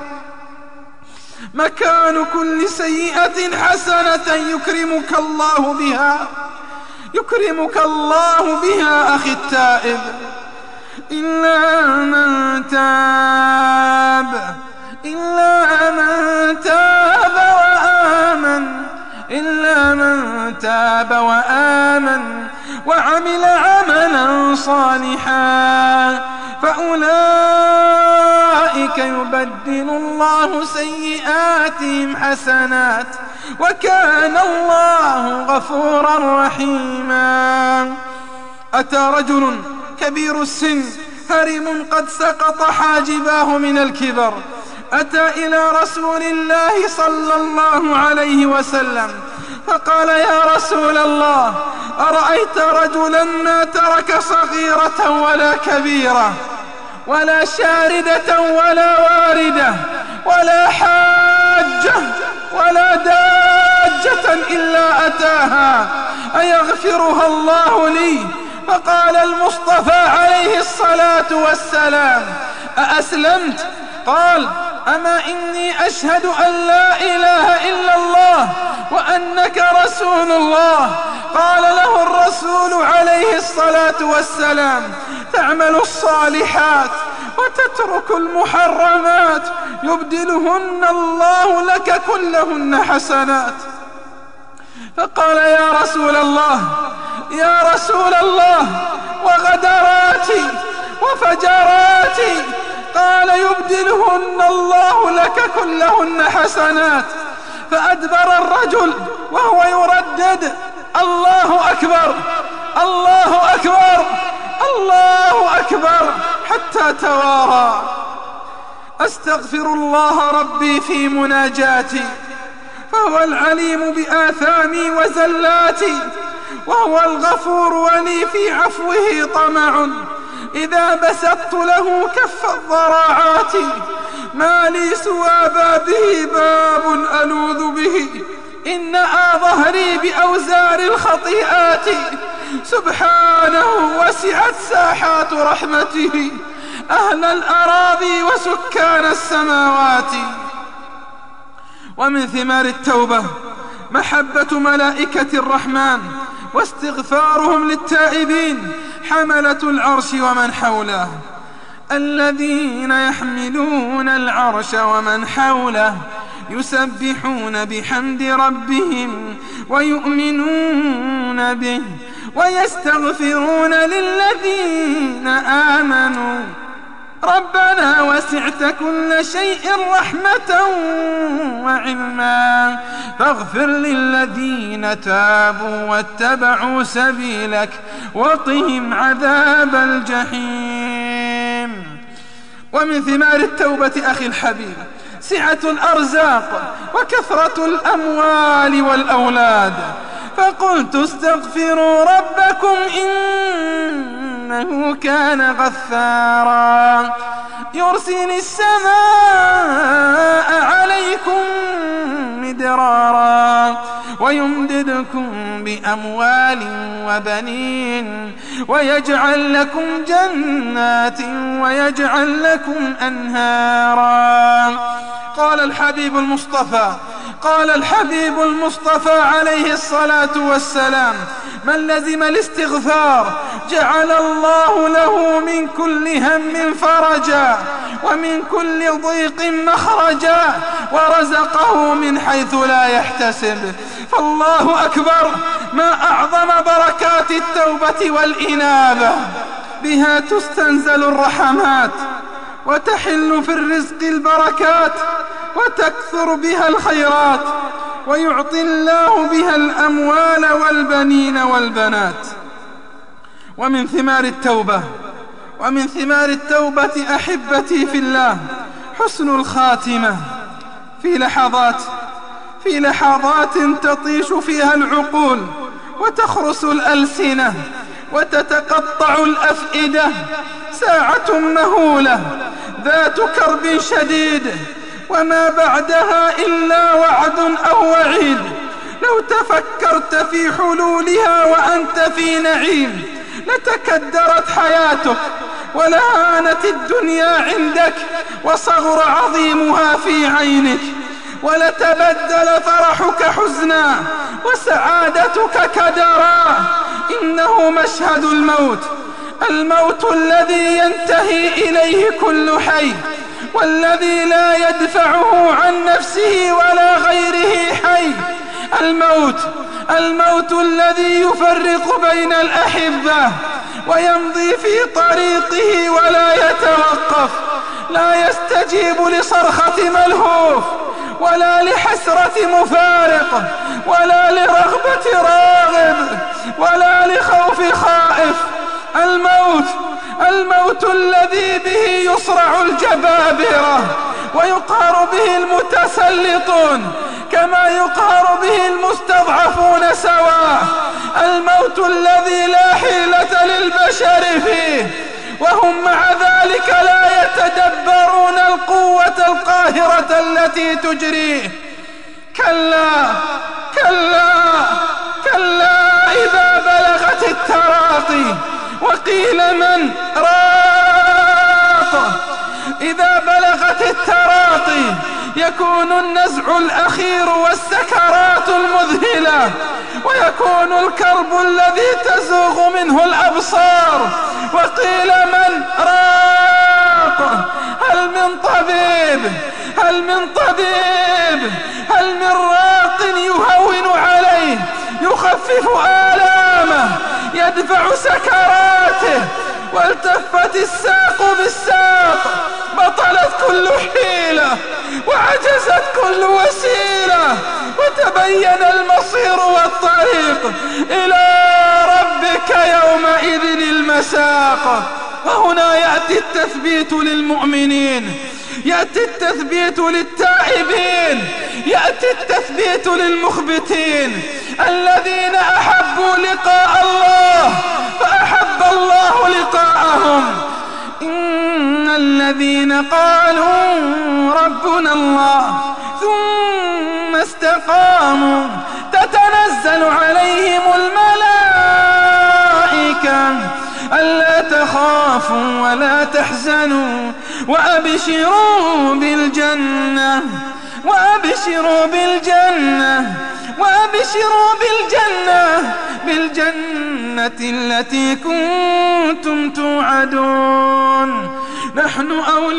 مكان كل سيئة حسنة يكرمك الله بها يكرمك الله بها أخي التائب. إلا من تاب إلا من تاب وآمن إلا من تاب وآمن وعمل عملا صالحا فأولئك يبدل الله سيئاتهم حسنات وكان الله غفورا رحيما. أتى رجل كبير السن هرم قد سقط حاجباه من الكبر أتى إلى رسول الله صلى الله عليه وسلم فقال: يا رسول الله، أرأيت رجلا ما ترك صغيرة ولا كبيرة ولا شاردة ولا واردة ولا حاجة ولا داجة إلا أتاها أيغفرها الله لي؟ فقال المصطفى عليه الصلاة والسلام: أأسلمت؟ قال: أما إني أشهد أن لا إله إلا الله وأنك رسول الله. قال له الرسول عليه الصلاة والسلام: تعمل الصالحات وتترك المحرمات يبدلهن الله لك كلهن حسنات. فقال: يا رسول الله يا رسول الله وغدراتي وفجراتي؟ قال: يبدلهن الله لك كلهن حسنات. فأدبر الرجل وهو يردد: الله أكبر الله أكبر الله أكبر، حتى توارى. أستغفر الله ربي في مناجاتي، فهو العليم بآثامي وزلاتي، وهو الغفور ولي في عفوه طمع. إذا بسطت له كف الضراعات ما لي سوى بابه باب ألوذ به. إنها ظهري بأوزار الخطيئات، سبحانه وسعت ساحات رحمته أهل الأراضي وسكان السماوات. ومن ثمار التوبة محبة ملائكة الرحمن واستغفارهم للتائبين حملة العرش ومن حوله، الذين يحملون العرش ومن حوله يسبحون بحمد ربهم ويؤمنون به ويستغفرون للذين آمنوا ربنا وسعت كل شيء رحمة وعلما فاغفر للذين تابوا واتبعوا سبيلك وقهم عذاب الجحيم. ومن ثمار التوبة أخي الحبيب سعة الأرزاق وكثرة الأموال والأولاد. فقلت: استغفروا ربكم إنه كان غفارا يرسل السماء عليكم مدرارا ويمددكم بأموال وبنين ويجعل لكم جنات ويجعل لكم أنهارا. قال الحبيب المصطفى قال الحبيب المصطفى عليه الصلاة والسلام: من لزم الاستغفار جعل الله له من كل هم فرجا ومن كل ضيق مخرجا ورزقه من حيث لا يحتسب. فالله أكبر، ما أعظم بركات التوبة والإنابة. بها تستنزل الرحمات، وتحل في الرزق البركات، وتكثر بها الخيرات، ويعطي الله بها الأموال والبنين والبنات. ومن ثمار التوبة ومن ثمار التوبة أحبتي في الله حسن الخاتمة. في لحظات في لحظات تطيش فيها العقول وتخرس الألسنة وتتقطع الأفئدة، ساعة مهولة ذات كرب شديد وما بعدها إلا وعد أو وعيد. لو تفكرت في حلولها وأنت في نعيم لتكدرت حياتك ولهانت الدنيا عندك وصغر عظيمها في عينك، ولتبدل فرحك حزنا وسعادتك كدرا. إنه مشهد الموت، الموت الذي ينتهي إليه كل حي، والذي لا يدفعه عن نفسه ولا غيره حي. الموت الموت الذي يفرق بين الأحبة ويمضي في طريقه ولا يتوقف، لا يستجيب لصرخة ملهوف ولا لحسرة مفارق ولا لرغبة راغب ولا لخوف خائف. الموت الموت الذي به يصرع الجبابرة ويقهر به المتسلطون كما يقهر به المستضعفون سواء. الموت الذي لا حيلة للبشر فيه، وهم مع ذلك لا يتدبرون القوة القاهرة التي تجريه. كلا كلا كلا إذا بلغت التراقي وقيل من راق. إذا بلغت التراقي يكون النزع الأخير والسكرات المذهلة، ويكون الكرب الذي تزوغ منه الأبصار. وقيل من راق. هل من طبيب هل من طبيب هل من راق يهون عليه، يخفف آلامه، يدفع سكراته. والتفت الساق بالساق، بطلت كل حيلة وعجزت كل وسيلة، وتبين المصير والطريق إلى ربك يومئذ المساق. وهنا يأتي التثبيت للمؤمنين، يأتي التثبيت للتائبين، يأتي التثبيت للمخبتين الذين أحبوا لقاء الله فأحب الله لقاءهم. إن الذين قالوا ربنا الله ثم استقاموا تتنزل عليهم الملائكة ألا تخافوا ولا تحزنوا وأبشروا بالجنة وأبشروا بالجنة وأبشروا بالجنة بالجنة التي كنتم توعدون. نحن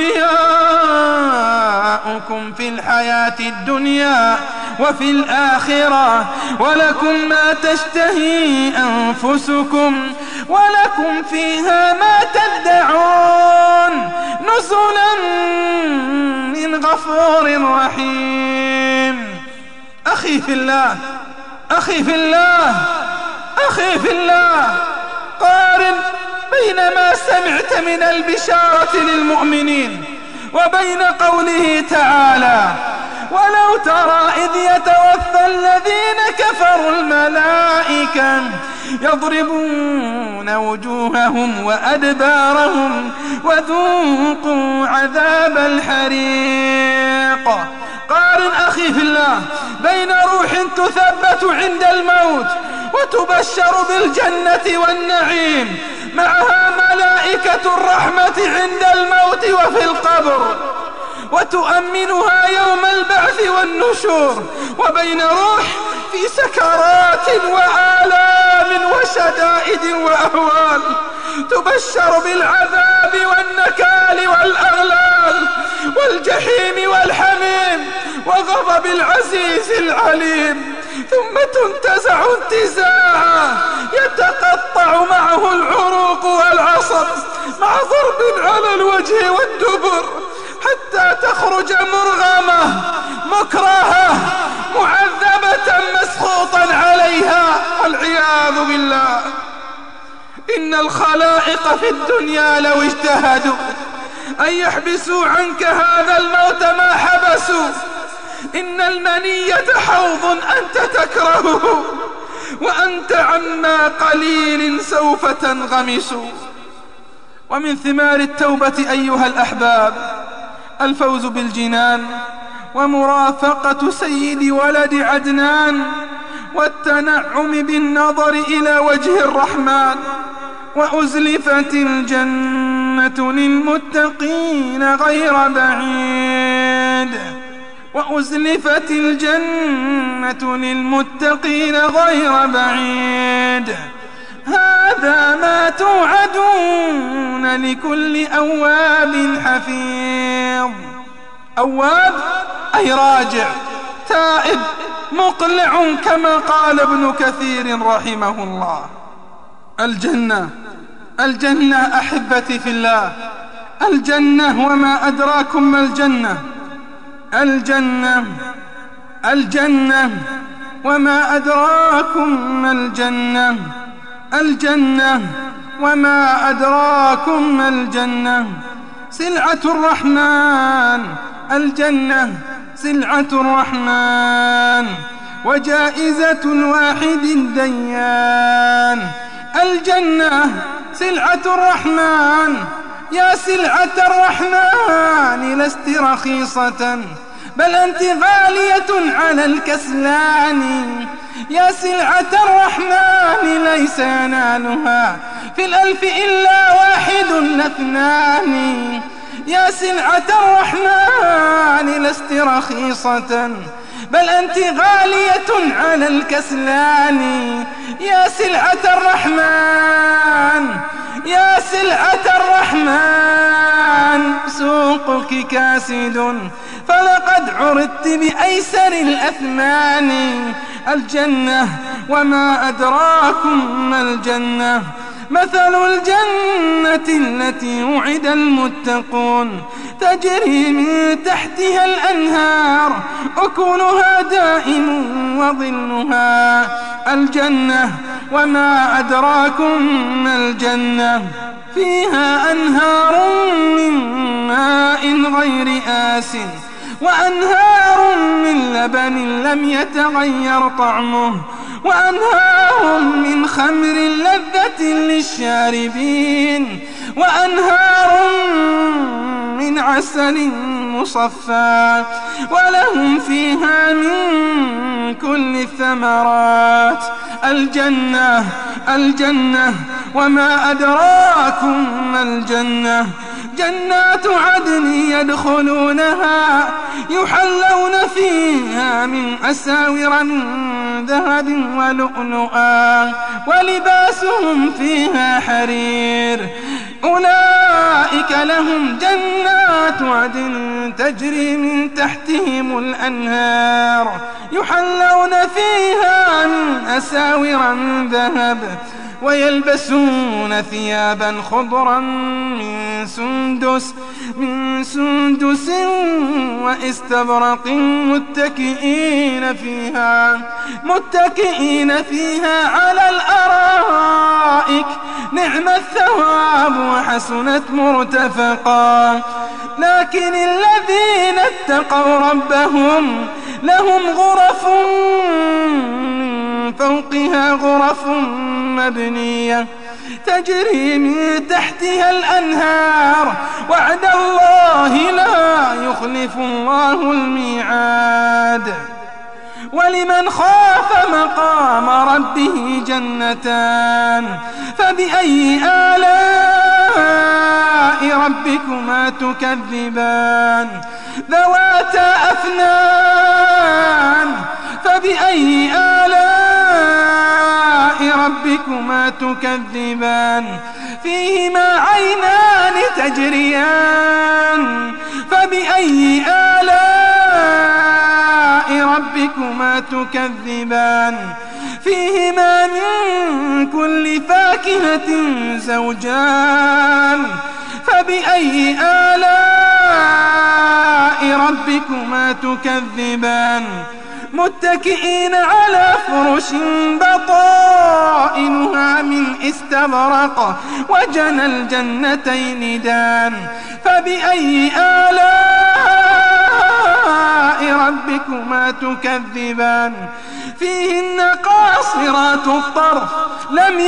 أولياؤكم في الحياة الدنيا وفي الآخرة، ولكم ما تشتهي أنفسكم ولكم فيها ما تدعون، نزلا من غفور رحيم. أخي في الله أخي في الله أخي في الله، قارن بين ما سمعت من البشارة للمؤمنين وبين قوله تعالى: ولو ترى إذ يتوفى الذين كفروا الملائكة يضربون وجوههم وأدبارهم وذوقوا عذاب الحريق. قارن أخي في الله بين روح تثبت عند الموت وتبشر بالجنة والنعيم معها ملائكة الرحمة عند الموت وفي القبر وتؤمنها يوم البعث والنشور، وبين روح في سكرات وآلام وشدائد وأهوال تبشر بالعذاب والنكال والأغلال والجحيم والحميم وغضب العزيز العليم. ثم تنتزع انتزاعا يتقطع معه العروق والعصب مع ضرب على الوجه والدبر حتى تخرج مرغمة مكرهة معذبة مسخوطا عليها والعياذ بالله. إن الخلائق في الدنيا لو اجتهدوا أن يحبسوا عنك هذا الموت ما حبسوا. إن المنية حوض أنت تكرهه وأنت عما قليل سوف تنغمس. ومن ثمار التوبة أيها الأحباب الفوز بالجنان ومرافقة سيد ولد عدنان والتنعم بالنظر إلى وجه الرحمن. وأزلفت الجنة للمتقين غير بعيد وأزلفت الجنة للمتقين غير بعيد. هذا ما توعدون لكل أواب حفيظ. أواب أي راجع تائب مقلع كما قال ابن كثير رحمه الله. الجنة الجنة أحبتي في الله، الجنة وما أدراكم ما الجنة. الجنة الجنة وما أدراكم ما الجنة. الجنة وما أدراكم ما الجنة. سلعة الرحمن. الجنة سلعة الرحمن وجائزة الواحد الديان. الجنة سلعة الرحمن. يا سلعة الرحمن لست رخيصة بل أنت غالية على الكسلان. يا سلعة الرحمن ليس ينالها في الألف إلا واحد لاثنان. يا سلعة الرحمن لست رخيصة بل أنت غالية على الكسلان. يا سلعة الرحمن يا سلعة الرحمن سوقك كاسد فلقد عرضت بأيسر الأثمان. الجنة وما أدراكم ما الجنة. مثل الجنة التي وعد المتقون تجري من تحتها الأنهار أكلها دائم وظلها. الجنة وما أدراكم ما الجنة. فيها أنهار من ماء غير آسٍ وأنهار من لبن لم يتغير طعمه وأنهار من خمر لذة للشاربين وأنهار من عسل مصفى ولهم فيها من كل الثمرات. الجنة الجنة وما أدراكم ما الجنة. جنات عدن يدخلونها يحلون فيها من أساور من ذهب ولؤلؤا ولباسهم فيها حرير. أولئك لهم جنات عدن تجري من تحتهم الأنهار يحلون فيها من أساور من ذهب ويلبسون ثيابا خضرا من سندس من سندس واستبرق متكئين فيها متكئين فيها على الأرائك نعم الثواب وحسنت مرتفقا. لكن الذين اتقوا ربهم لهم غرف فوقها غرف مبنية تجري من تحتها الأنهار وعد الله لا يخلف الله الميعاد. ولمن خاف مقام ربه جنتان فبأي آلاء ربكما تكذبان ذواتا أفنان فبأي آلاء ربكما تكذبان فيهما عينان تجريان فبأي آلاء ربكما تكذبان فيهما من كل فاكهة زوجان فبأي آلاء ربكما تكذبان متكئين على فرش بطائنها من استبرق وجنى الجنتين دان فبأي آلاء ربكما تكذبان فيهن قاصرات الطرف لم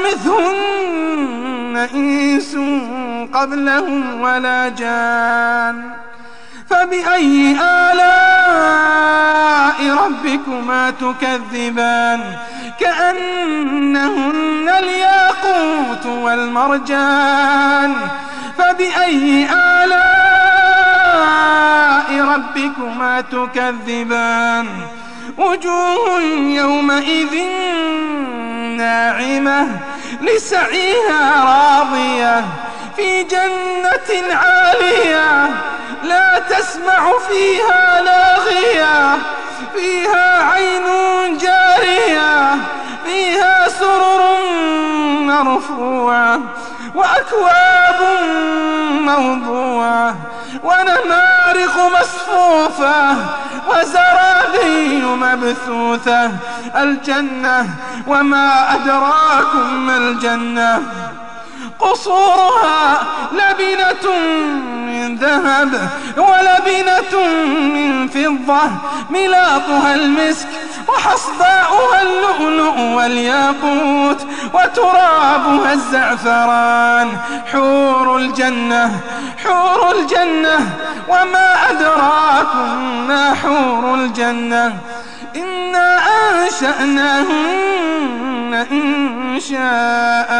يطمثهن إنس قبلهم ولا جان فبأي آلاء ربكما تكذبان كأنهن الياقوت والمرجان فبأي آلاء ربكما تكذبان وجوه يومئذ ناعمة لسعيها راضية في جنة عالية لا تسمع فيها لاغية فيها عين جارية فيها سرر مرفوعة وأكواب موضوعة ونمارق مصفوفة وزرابي مبثوثة الجنة وما أدراكم ما الجنة قصورها لبنة من ذهب ولبنة من فضة ملاطها المسك وحصباؤها اللؤلؤ والياقوت وترابها الزعفران حور الجنة حور الجنة وما أدراكم ما حور الجنة إنا أنشأناهن إنشاء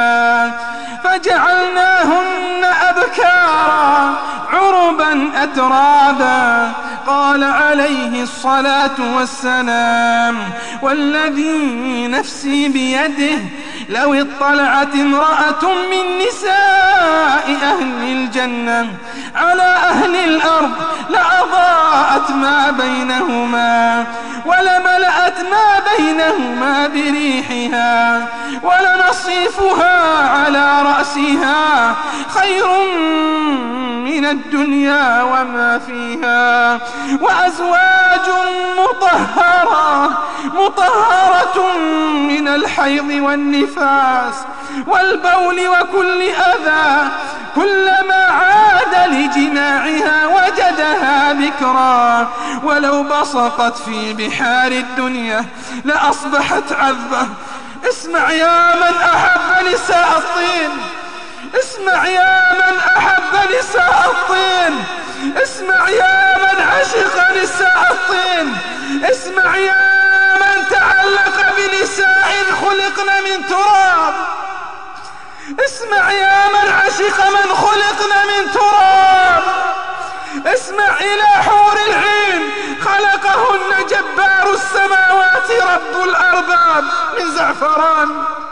فجعلناهن أبكارا عربا أترابا قال عليه الصلاة والسلام والذي نفسي بيده لو اطلعت امرأة من نساء أهل الجنة على أهل الأرض لأضاءت ما بينهما ولملأت ما بينهما بريحها ولنصيفها على رأسها خير من الدنيا وما فيها وأزواج مطهرة مطهرة من الحيض والنفاس والبول وكل أذى كلما عاد لجماعها وجدها بكرا ولو بصقت في بحار الدنيا لأصبحت عذبة اسمع يا من أحب نساء الطين اسمع يا من أحب نساء الطين اسمع يا من عشق نساء الطين اسمع يا من تعلق بنساء خلقن من تراب اسمع يا من عشق من خلقن من تراب اسمع إلى حور العين خلقهن جبار السماوات رب الأرباب من زعفران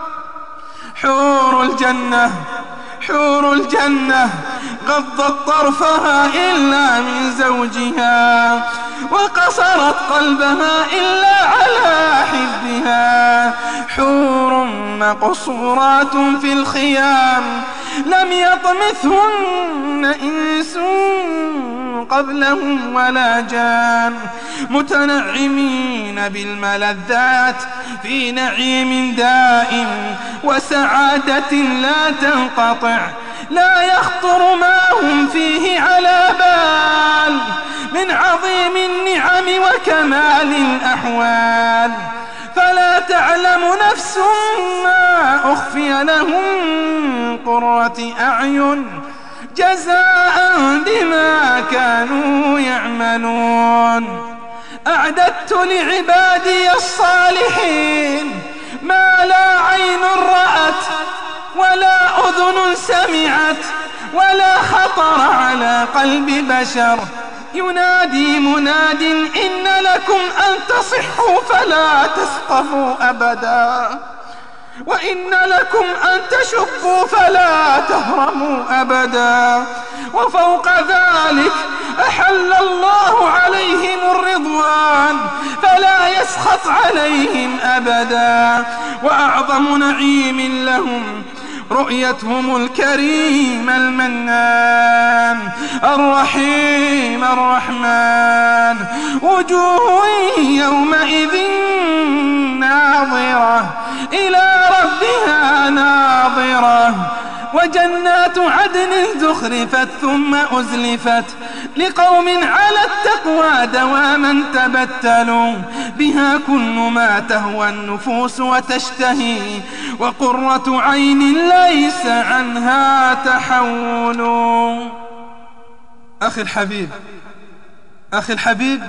حور الجنة حور الجنة غضت طرفها إلا من زوجها وقصرت قلبها إلا على حبها حور مقصورات في الخيام لم يطمثهن إنس قبلهم ولا جان متنعمين بالملذات في نعيم دائم وسعادة لا تنقطع لا يخطر ما هم فيه على بال من عظيم النعم وكمال الأحوال فلا تعلم نفس ما أخفي لهم قرة أعين جزاء بما كانوا يعملون أعددت لعبادي الصالحين ما لا عين رأت ولا أذن سمعت ولا خطر على قلب بشر ينادي مناد إن لكم أن تصحوا فلا تسقموا أبدا وإن لكم أن تشبوا فلا تهرموا أبدا وفوق ذلك أحل الله عليهم الرضوان فلا يسخط أبدا. وأعظم نعيم لهم رؤيتهم الكريم المنان الرحيم الرحمن، وجوه يومئذ ناظرة إلى ربها ناظرة، وجنات عدن زخرفت ثم أزلفت لقوم على التقوى دواما تبتلوا، بها كل ما تهوى النفوس وتشتهي، وقرة عين ليس عنها تحول. أخي الحبيب أخي الحبيب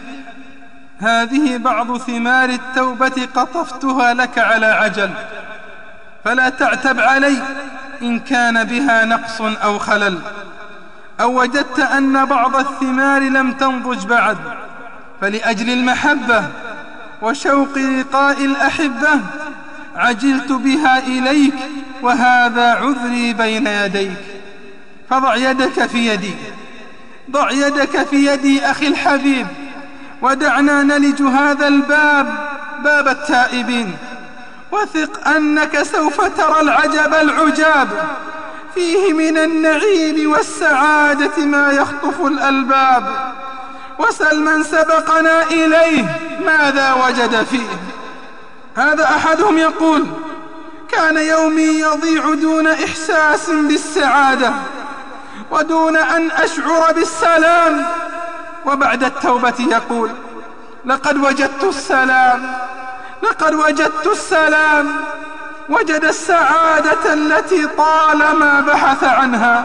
هذه بعض ثمار التوبة قطفتها لك على عجل، فلا تعتب علي إن كان بها نقص أو خلل، أو وجدت أن بعض الثمار لم تنضج بعد، فلأجل المحبة وشوق لقاء الأحبة عجلت بها إليك، وهذا عذري بين يديك. فضع يدك في يدي، ضع يدك في يدي أخي الحبيب، ودعنا نلج هذا الباب، باب التائبين، وثق أنك سوف ترى العجب العجاب فيه من النعيم والسعادة ما يخطف الألباب. وسل من سبقنا إليه ماذا وجد فيه. هذا أحدهم يقول: كان يومي يضيع دون إحساس بالسعادة ودون أن أشعر بالسلام. وبعد التوبة يقول: لقد وجدت السلام، لقد وجدت السلام، وجد السعادة التي طالما بحث عنها.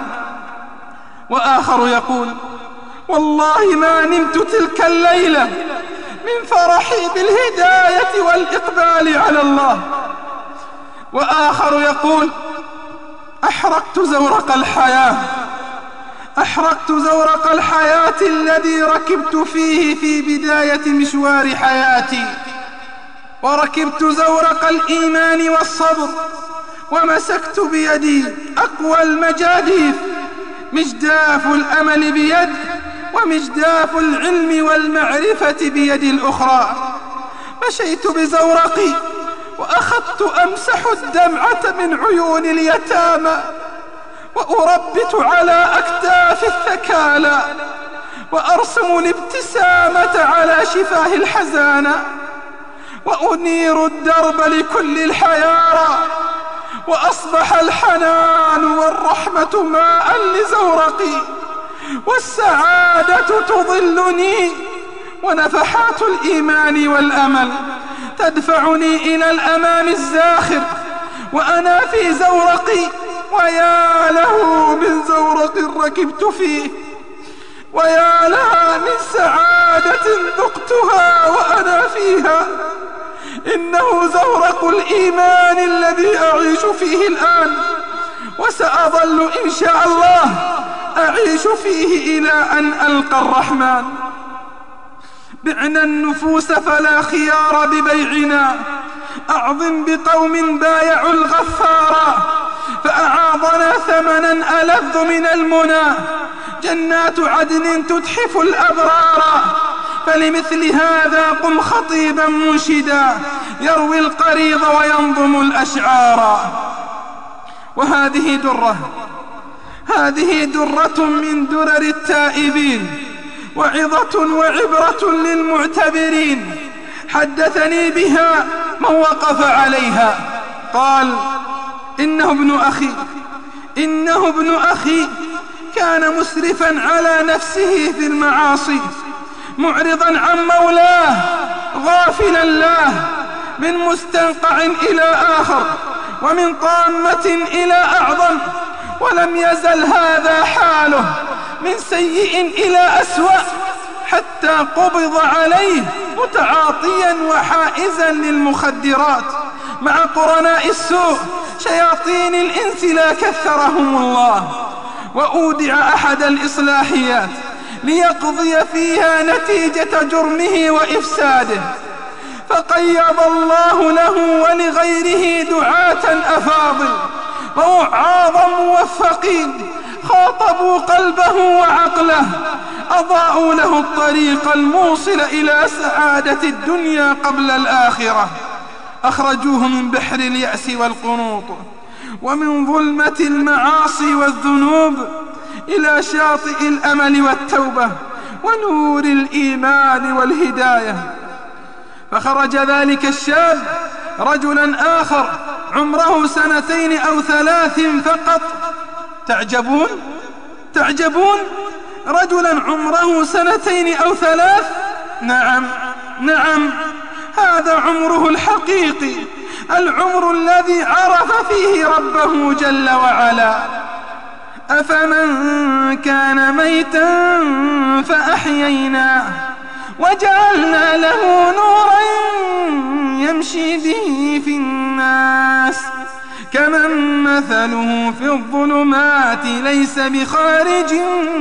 وآخر يقول: والله ما نمت تلك الليلة من فرحي بالهداية والإقبال على الله. وآخر يقول: أحرقت زورق الحياة، أحرقت زورق الحياة الذي ركبت فيه في بداية مشوار حياتي، وركبت زورق الإيمان والصبر، ومسكت بيدي أقوى المجاديف، مجداف الأمل بيد، ومجداف العلم والمعرفة بيد الأخرى. مشيت بزورقي وأخذت أمسح الدمعة من عيون اليتامى، وأربت على أكتاف الثكالى، وأرسم الابتسامة على شفاه الحزانة، وأنير الدرب لكل الحيارى، وأصبح الحنان والرحمة ماء لزورقي، والسعادة تظلني، ونفحات الإيمان والأمل تدفعني إلى الأمام الزاخر، وأنا في زورقي، ويا له من زورق ركبت فيه، ويا لها من سعادة ذقتها وأنا فيها. إنه زورق الإيمان الذي أعيش فيه الآن، وسأظل إن شاء الله أعيش فيه إلى أن ألقى الرحمن. بعنا النفوس فلا خيار ببيعنا، أعظم بقوم بايعوا الغفار، فأعاضنا ثمنا ألذ من المنى، جنات عدن تتحف الأبرار. فلمثل هذا قم خطيبا منشدا، يروي القريض وينظم الأشعار. وهذه درة، هذه درة من درر التائبين، وعظة وعبرة للمعتبرين. حدثني بها من وقف عليها، قال: إنه ابن أخي إنه ابن أخي كان مسرفا على نفسه في المعاصي، معرضا عن مولاه، غافلا له، من مستنقع إلى آخر، ومن طامة إلى أعظم، ولم يزل هذا حاله من سيء إلى أسوأ، حتى قبض عليه متعاطيا وحائزا للمخدرات مع قرناء السوء شياطين الإنس لا كثرهم الله، وأودع أحد الإصلاحيات ليقضي فيها نتيجة جرمه وإفساده، فقيض الله له ولغيره دعاة أفاضل ووعاظا موفقين، خاطبوا قلبه وعقله، أضاءوا له الطريق الموصل إلى سعادة الدنيا قبل الآخرة. أخرجوه من بحر اليأس والقنوط ومن ظلمة المعاصي والذنوب إلى شاطئ الأمل والتوبة ونور الإيمان والهداية. فخرج ذلك الشاب رجلا آخر عمره سنتين أو ثلاث فقط. تعجبون تعجبون رجلا عمره سنتين أو ثلاث؟ نعم نعم، هذا عمره الحقيقي، العمر الذي عرف فيه ربه جل وعلا. أفمن كان ميتا فأحييناه وجعلنا له نورا يمشي به في الناس كمن مثله في الظلمات ليس بخارج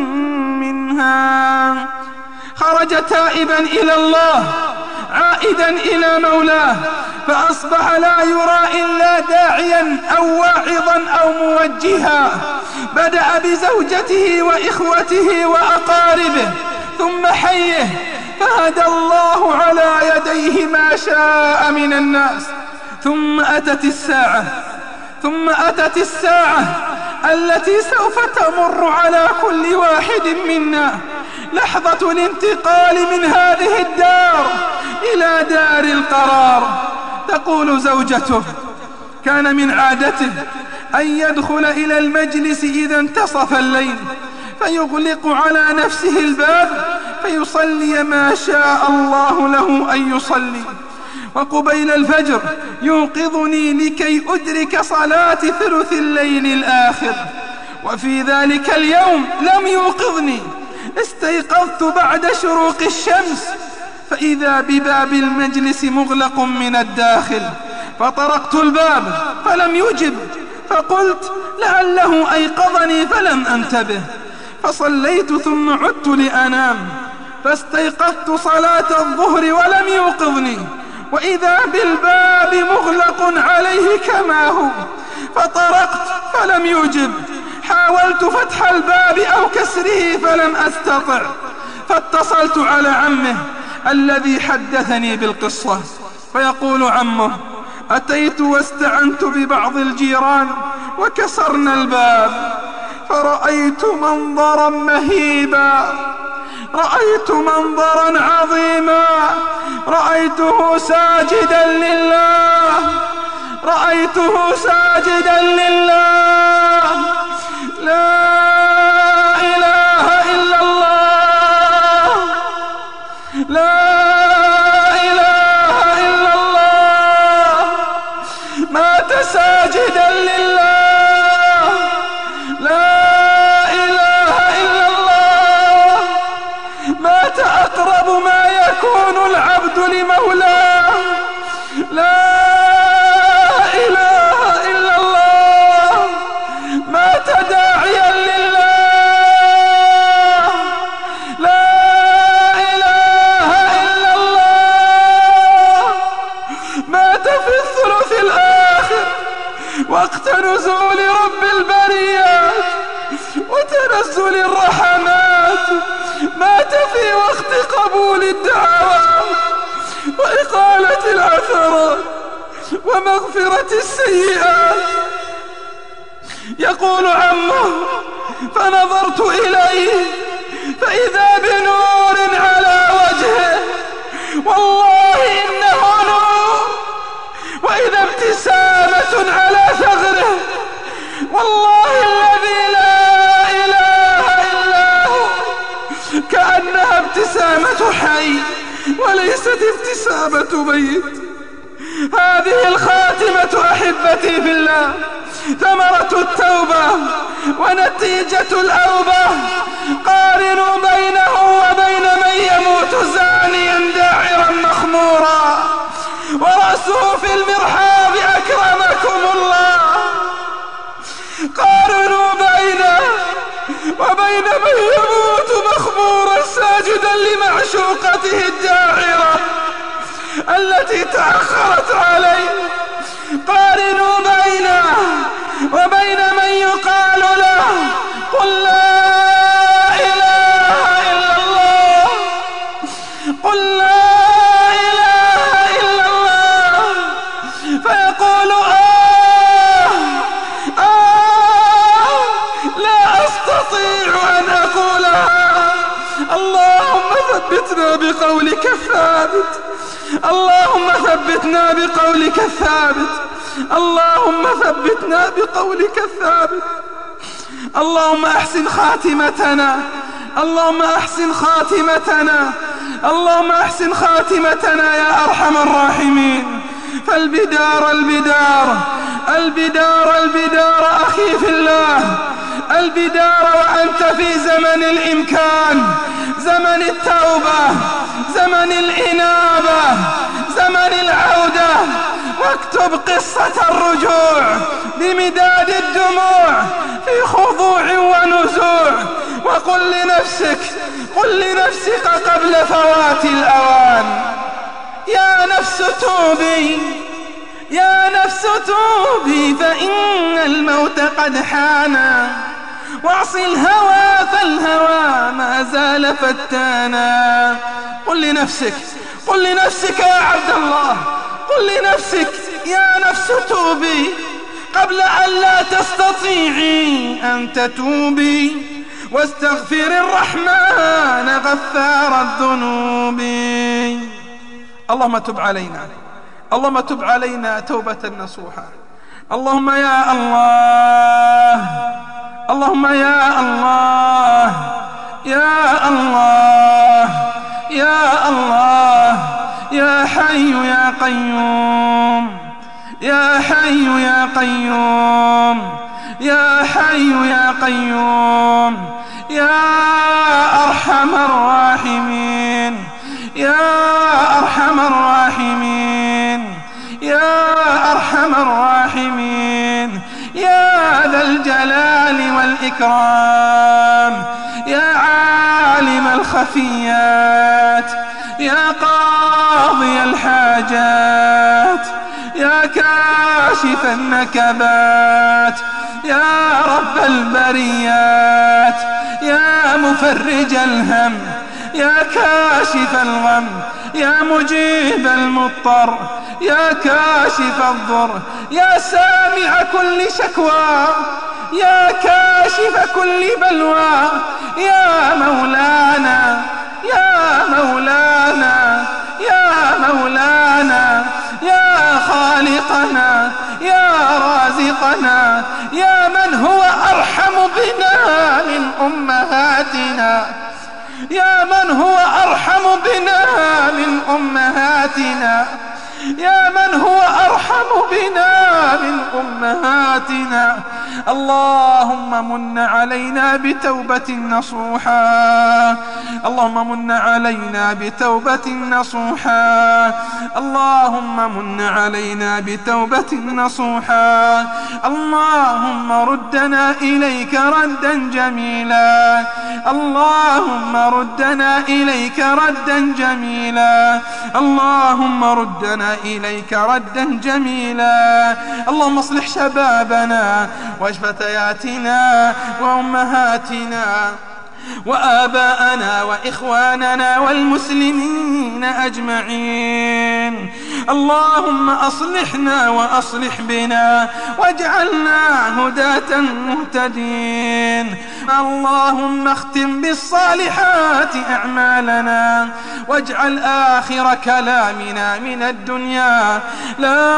منها. خرج تائبا إلى الله عائدا إلى مولاه، فأصبح لا يرى إلا داعيا أو واعظا أو موجها. بدأ بزوجته وإخوته وأقاربه ثم حيه، فهدى الله على يديه ما شاء من الناس. ثم أتت الساعة ثم أتت الساعة التي سوف تمر على كل واحد منا، لحظة الانتقال من هذه الدار إلى دار القرار. تقول زوجته: كان من عادته أن يدخل إلى المجلس إذا انتصف الليل فيغلق على نفسه الباب فيصلي ما شاء الله له أن يصلي، وقبيل الفجر يوقظني لكي أدرك صلاة ثلث الليل الآخر. وفي ذلك اليوم لم يوقظني، استيقظت بعد شروق الشمس فإذا بباب المجلس مغلق من الداخل، فطرقت الباب فلم يجب، فقلت لعله أيقظني فلم أنتبه، فصليت ثم عدت لأنام، فاستيقظت صلاة الظهر ولم يوقظني، وإذا بالباب مغلق عليه كما هو، فطرقت فلم يجب، حاولت فتح الباب أو كسره فلم أستطع، فاتصلت على عمه الذي حدثني بالقصة، فيقول عمه: أتيت واستعنت ببعض الجيران وكسرنا الباب، فرأيت منظرا مهيبا، رأيت منظرا عظيما، رأيته ساجدا لله، رأيته ساجدا لله، لا إله إلا الله، لا إله إلا الله، مات ساجدا لله، لا إله إلا الله، مات أقرب ما يكون العبد لمولاه، لا إله إلا الله، مات داعيا لله، لا إله إلا الله، مات في الثلث الآخر وقت نزول رب البريات وتنزل الرحمات، مات في وقت قبول الدعوات وإقالة العثرات ومغفرة السيئات. يقول عمه: فنظرت إليه فإذا بنور على وجهه، والله إنه نور، وإذا ابتسامة على ثغره، والله الذي لا إله إلا هو، كأنها ابتسامة حي وليست ابتسامة ميت. هذه الخاتمة أحبتي في الله ثمرة التوبة ونتيجة الأوبة. قارنوا بينه وبين من يموت زانيا داعرا مخمورا ورأسه في المرحاض أكرمكم الله. قارنوا بينه وبين من يموت مخمورا ساجدا لمعشوقته الداعرة التي تأخرت عليه. قارنوا بينه وبين من يقال له: قل لا إله إلا الله، قل لا إله إلا الله، ثبتنا بقولك الثابت، اللهم ثبتنا بقولك الثابت، اللهم ثبتنا بقولك الثابت. اللهم أحسن خاتمتنا، اللهم أحسن خاتمتنا، اللهم أحسن خاتمتنا يا أرحم الراحمين. فالبدار البدار البدار البدار أخي في الله، البدار وأنت في زمن الإمكان، زمن التوبة، زمن الإنابة، زمن العودة، واكتب قصة الرجوع بمداد الدموع في خضوع ونزوع، وقل لنفسك قل لنفسك قبل فوات الأوان: يا نفس توبي، يا نفس توبي، فإن الموت قد حانا، واعصي الهوى فالهوى ما زال فتانا. قل لنفسك قل لنفسك يا عبد الله، قل لنفسك يا نفس توبي قبل أن لا تستطيعي أن تتوبي، واستغفر الرحمن غفار الذنوب. اللهم تب علينا، اللهم تب علينا توبة نصوحة. اللهم يا الله، اللهم يا الله، يا الله، يا الله، يا حي يا قيوم، يا حي يا قيوم، يا حي يا قيوم، يا أرحم الراحمين، يا أرحم الراحمين، يا أرحم الراحمين، يا ذا الجلال والإكرام، يا عالم الخفيات، يا قاضي الحاجات، يا كاشف النكبات، يا رب البريات، يا مفرج الهم، يا كاشف الغم، يا مجيب المضطر، يا كاشف الضر، يا سامع كل شكوى، يا كاشف كل بلوى، يا مولانا، يا مولانا، يا مولانا، يا خالقنا، يا رازقنا، يا من هو أرحم بنا من أمهاتنا، يا من هو أرحم بنا من أمهاتنا، يا من هو أرحم بنا من أمهاتنا. اللهم من علينا بتوبة نصوحا، اللهم من علينا بتوبة نصوحا، اللهم من علينا بتوبة نصوحا. اللهم ردنا إليك ردا جميلا، اللهم ردنا إليك ردا جميلا، اللهم ردنا إليك ردا جميلا. اللهم اصلح شبابنا وفتياتنا وأمهاتنا وآباءنا وإخواننا والمسلمين أجمعين. اللهم أصلحنا وأصلح بنا واجعلنا هداة مهتدين. اللهم اختم بالصالحات أعمالنا واجعل آخر كلامنا من الدنيا لا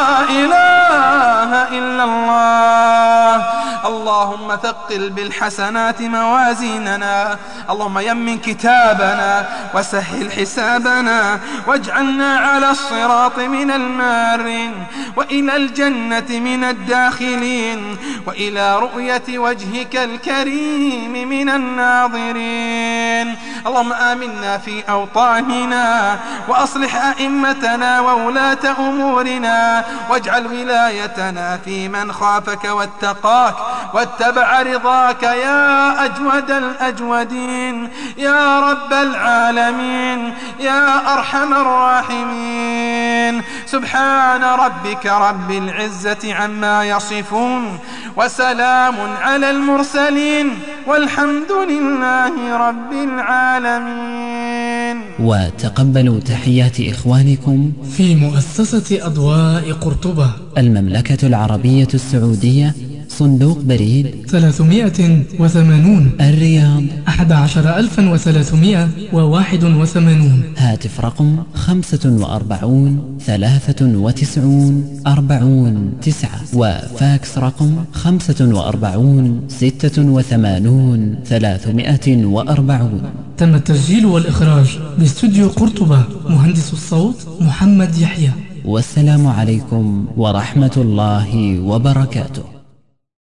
إله إلا الله. اللهم ثقل بالحسنات موازيننا، اللهم يمن كتابنا وسهل حسابنا واجعلنا على الصراط من المارين وإلى الجنة من الداخلين وإلى رؤية وجهك الكريم من الناظرين. اللهم آمنا في أوطاننا وأصلح أئمتنا وولاة أمورنا واجعل ولايتنا في من خافك واتقاك واتبع رضاك يا أجود الأجودين يا رب العالمين يا أرحم الراحمين. سبحان ربك رب العزة عما يصفون وسلام على المرسلين والحمد لله رب العالمين. وتقبلوا تحيات إخوانكم في مؤسسة أضواء قرطبة المملكة العربية السعودية، صندوق بريد ثلاثمائة وثمانون الرياض أحد عشر ألفا وثلاثمائة وواحد وثمانون. هاتف رقم خمسة وأربعون ثلاثة وتسعون أربعون تسعة. وفاكس رقم خمسة وأربعون ستة وثمانون ثلاثمائة وأربعون. تم التسجيل والإخراج باستوديو قرطبة. مهندس الصوت محمد يحيى. والسلام عليكم ورحمة الله وبركاته.